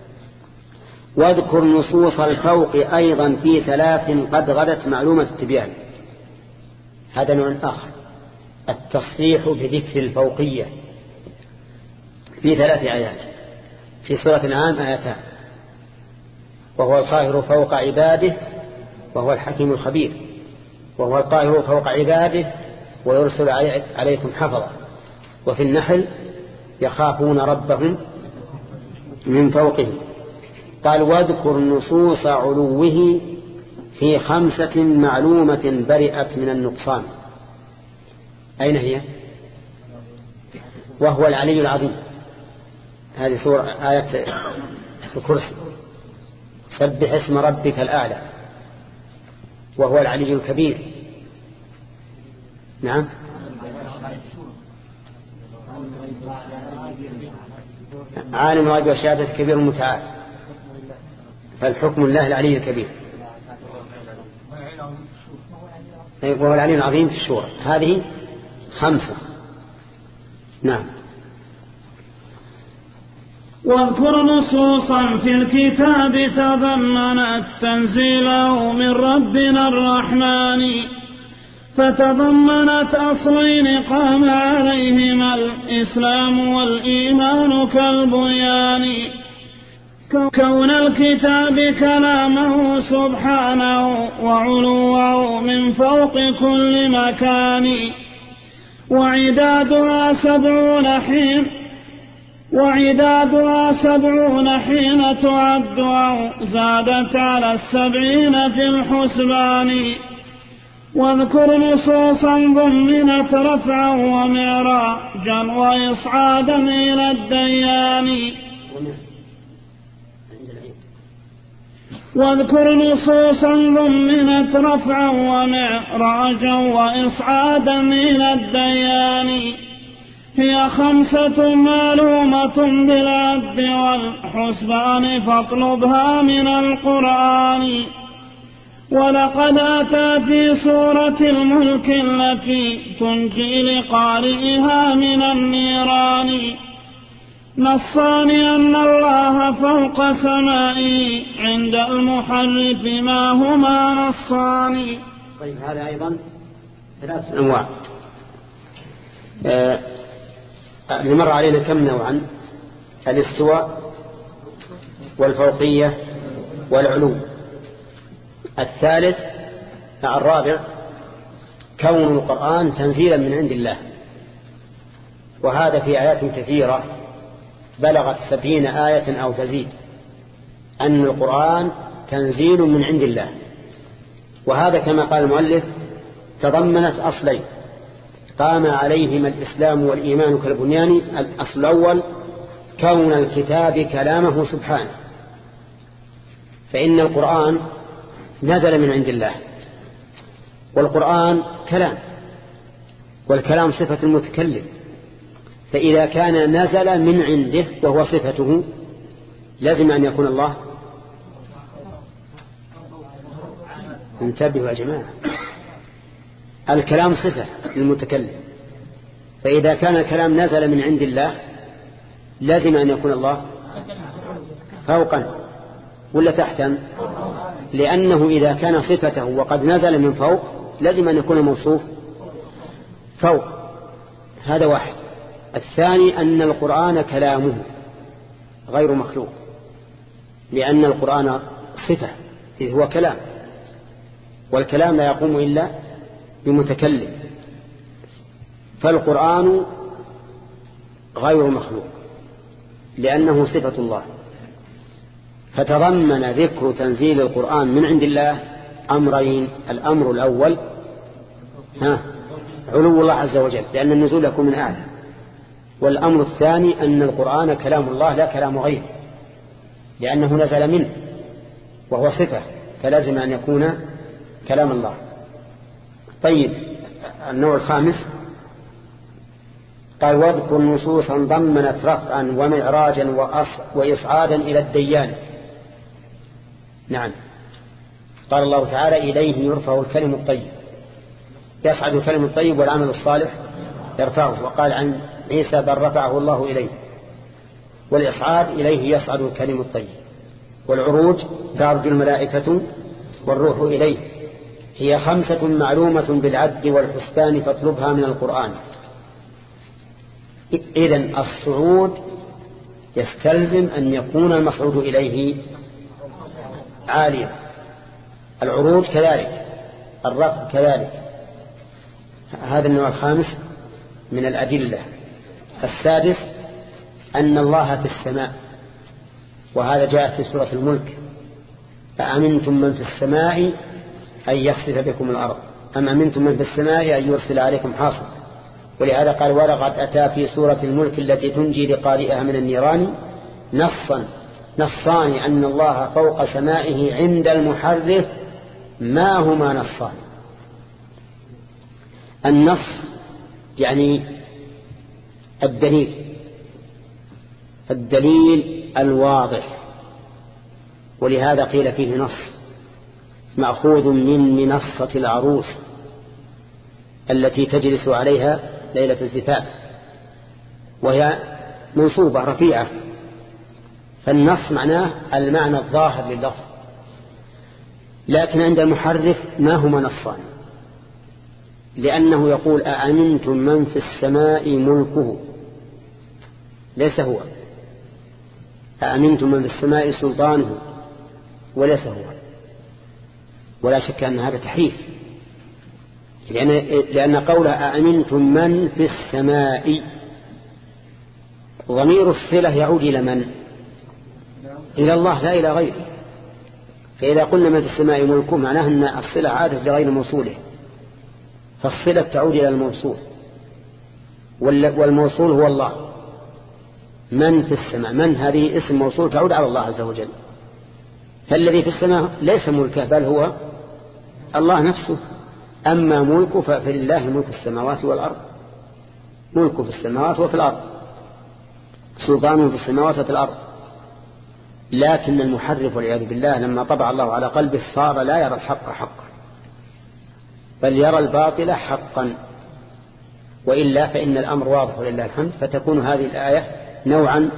واذكر نصوص الفوق أيضا في ثلاث قد غدت معلومة التبيان. هذا نوع آخر التصريح بذكر الفوقية في ثلاث آيات في سورة الأنعام آياتان وهو القاهر فوق عباده وهو الحكيم الخبير وهو القاهر فوق عباده ويرسل عليكم حفظا وفي النحل يخافون ربهم من فوقهم. قال واذكر نصوص علوه في خمسة معلومة برئت من النقصان. أين هي؟ وهو العلي العظيم. هذه سورة آية الكرسي سبح اسم ربك الأعلى وهو العلي الكبير. نعم عالم الغيب والشهادة كبير متعال فالحكم الله العلي الكبير وهو العلي العظيم في الشورى. هذه خمسة. نعم واذكر نصوصا في الكتاب تضمنت تنزيله من ربنا الرحمن فتضمنت أصلين قام عليهما الإسلام والإيمان كالبنيان كون الكتاب كلامه سبحانه وعلوه من فوق كل مكان وعدادها سبعون حين وعدادها سبعون حين تعد أو زادت على السبعين في الحسبان واذكر نصوصا ضمنت رفعا ومعراجا وإصعادا إلى الديان واذكر نصوصا ضمنت رفعا ومعراجا وإصعادا إلى الديان هي خمسة معلومة بالعد والحسبان فاطلبها من القرآن ولقد أتى في سورة الملك التي تنجي لقارئها من النيران نصان أن الله فوق سمائه عند المحرف ما هما نصان. طيب هذا أيضا ثلاث أنواع. آه مر علينا كم نوعا؟ الاستواء والفوقية والعلو. الثالث الرابع كون القرآن تنزيلا من عند الله، وهذا في آيات كثيرة بلغت سبعين آية أو تزيد أن القرآن تنزيل من عند الله. وهذا كما قال المؤلف تضمنت أصلين قام عليهما الإسلام والإيمان كالبنيان. الأصل الأول كون الكتاب كلامه سبحانه، فإن القرآن نزل من عند الله، والقرآن كلام، والكلام صفة المتكلم، فإذا كان نزل من عنده وهو صفته لازم أن يكون الله. انتبهوا يا جماعة، الكلام صفة للمتكلم، فإذا كان الكلام نزل من عند الله لازم أن يكون الله فوقا ولا تحتا، لأنه إذا كان صفته وقد نزل من فوق لازم أن يكون موصوف فوق. هذا واحد. الثاني أن القرآن كلامه غير مخلوق، لأن القرآن صفة إذ هو كلام، والكلام لا يقوم إلا بمتكلم، فالقرآن غير مخلوق لأنه صفة الله. فتضمن ذكر تنزيل القرآن من عند الله أمرين. الأمر الأول ها علو الله عز وجل لأن النزول يكون من أعلى، والأمر الثاني أن القرآن كلام الله لا كلام غيره لأنه نزل منه وهو صفة، فلازم أن يكون كلام الله. طيب النوع الخامس قال واذكر نصوصا ضمنت رفعا ومعراجا وإصعادا إلى الديان. نعم، قال الله تعالى إليه يرفع الكلم الطيب، يصعد الكلم الطيب والعمل الصالح يرفعه. وقال عن عيسى بل رفعه الله إليه. والإصعاد إليه يصعد الكلم الطيب، والعروج تعرج الملائكة والروح إليه. هي خمسة معلومة بالعد والحسبان فاطلبها من القرآن. إذن الصعود يستلزم أن يكون المصعود إليه عاليا، العروج كذلك، الرفع كذلك. هذا النوع الخامس من الأدلة. السادس أن الله في السماء، وهذا جاء في سورة الملك أأمنتم من في السماء أن يخسف بكم الأرض أم أمنتم من في السماء أن يرسل عليكم حاصب. ولهذا قال ولقد أتى في سورة الملك التي تنجي لقارئها من النيران نصا نصان أن الله فوق سمائه عند المحرف ما هما نصان. النص يعني الدليل، الدليل الواضح، ولهذا قيل فيه نص مأخوذ من منصة العروس التي تجلس عليها ليلة الزفاف، وهي منصوبة رفيعة، فالنص معناه المعنى الظاهر لللفظ. لكن عند المحرف ما هما نصان، لأنه يقول أأمنتم من في السماء ملكه، ليس هو. أأمنتم من في السماء سلطانه، وليس هو. ولا شك أن هذا تحريف، لأن, لأن قوله أأمنتم من في السماء ضمير الصلة يعود إلى من؟ إلى الله لا إلى غيره. فإذا قلنا من في السماء ملكه معناه أن الصلة عادت لغير موصوله، فالصلة تعود إلى الموصول، والموصول هو الله. من في السماء، من هذه اسم موصول تعود على الله عز وجل، فالذي في السماء ليس ملكه بل هو الله نفسه. أما ملكه فلله ملك السماوات والأرض، ملكه في السماوات وفي الأرض، سلطانه في السماوات وفي الأرض. لكن المحرف والعياذ بالله لما طبع الله على قلبه صار لا يرى الحق حقا بل يرى الباطل حقا، وإلا فإن الأمر واضح ولله الحمد. فتكون هذه الآية نوعا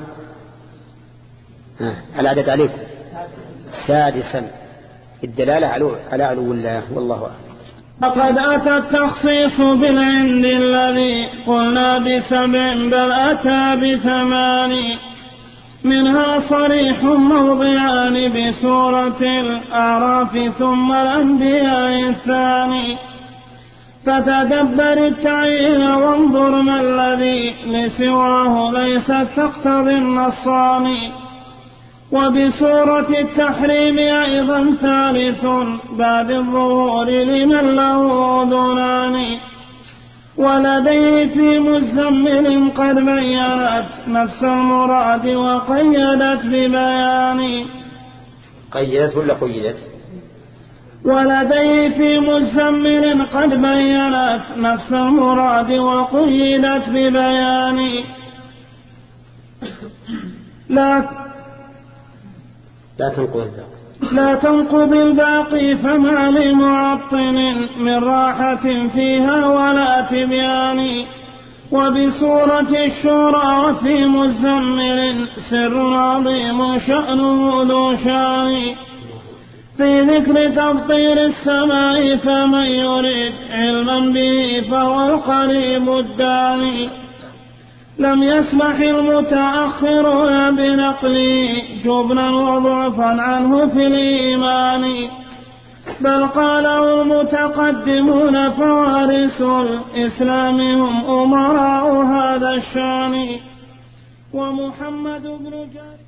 العدد عليكم سادسا الدلالة على علو الله، والله أعلم. فقد أتى التخصيص بالعند الذي قلنا بسبع بل أتى بثمان، منها صريح موضعان بسورة الأعراف ثم الأنبياء الثاني. فتدبر التعيين وانظر ما الذي لسواه ليست تقتضي النصان. وبسورة التحريم أيضا ثالث بعد الظهور لمن له أذنان. ولديه في مزمل قد بينت نفس المراد وقيدت ببيان. قيدت ولا قيدت؟ ولديه في مزمل قد بينت نفس المراد وقيدت ببيان. لا لا تنقض الباقي لا تنقض الباقي فما لمعطل من راحة فيها ولا تبيان. وبسورة الشورى وفي مزمل سر عظيم شأنه ذو شان. في ذكر تفطير السماء فمن يريد علما به فهو القريب الداني. لم يسمح المتأخرون بنقله جبنا وضعفا عنه في الإيمان، بل قاله المتقدمون فوارث الإسلام هم أمراء هذا الشان. ومحمد بن جابر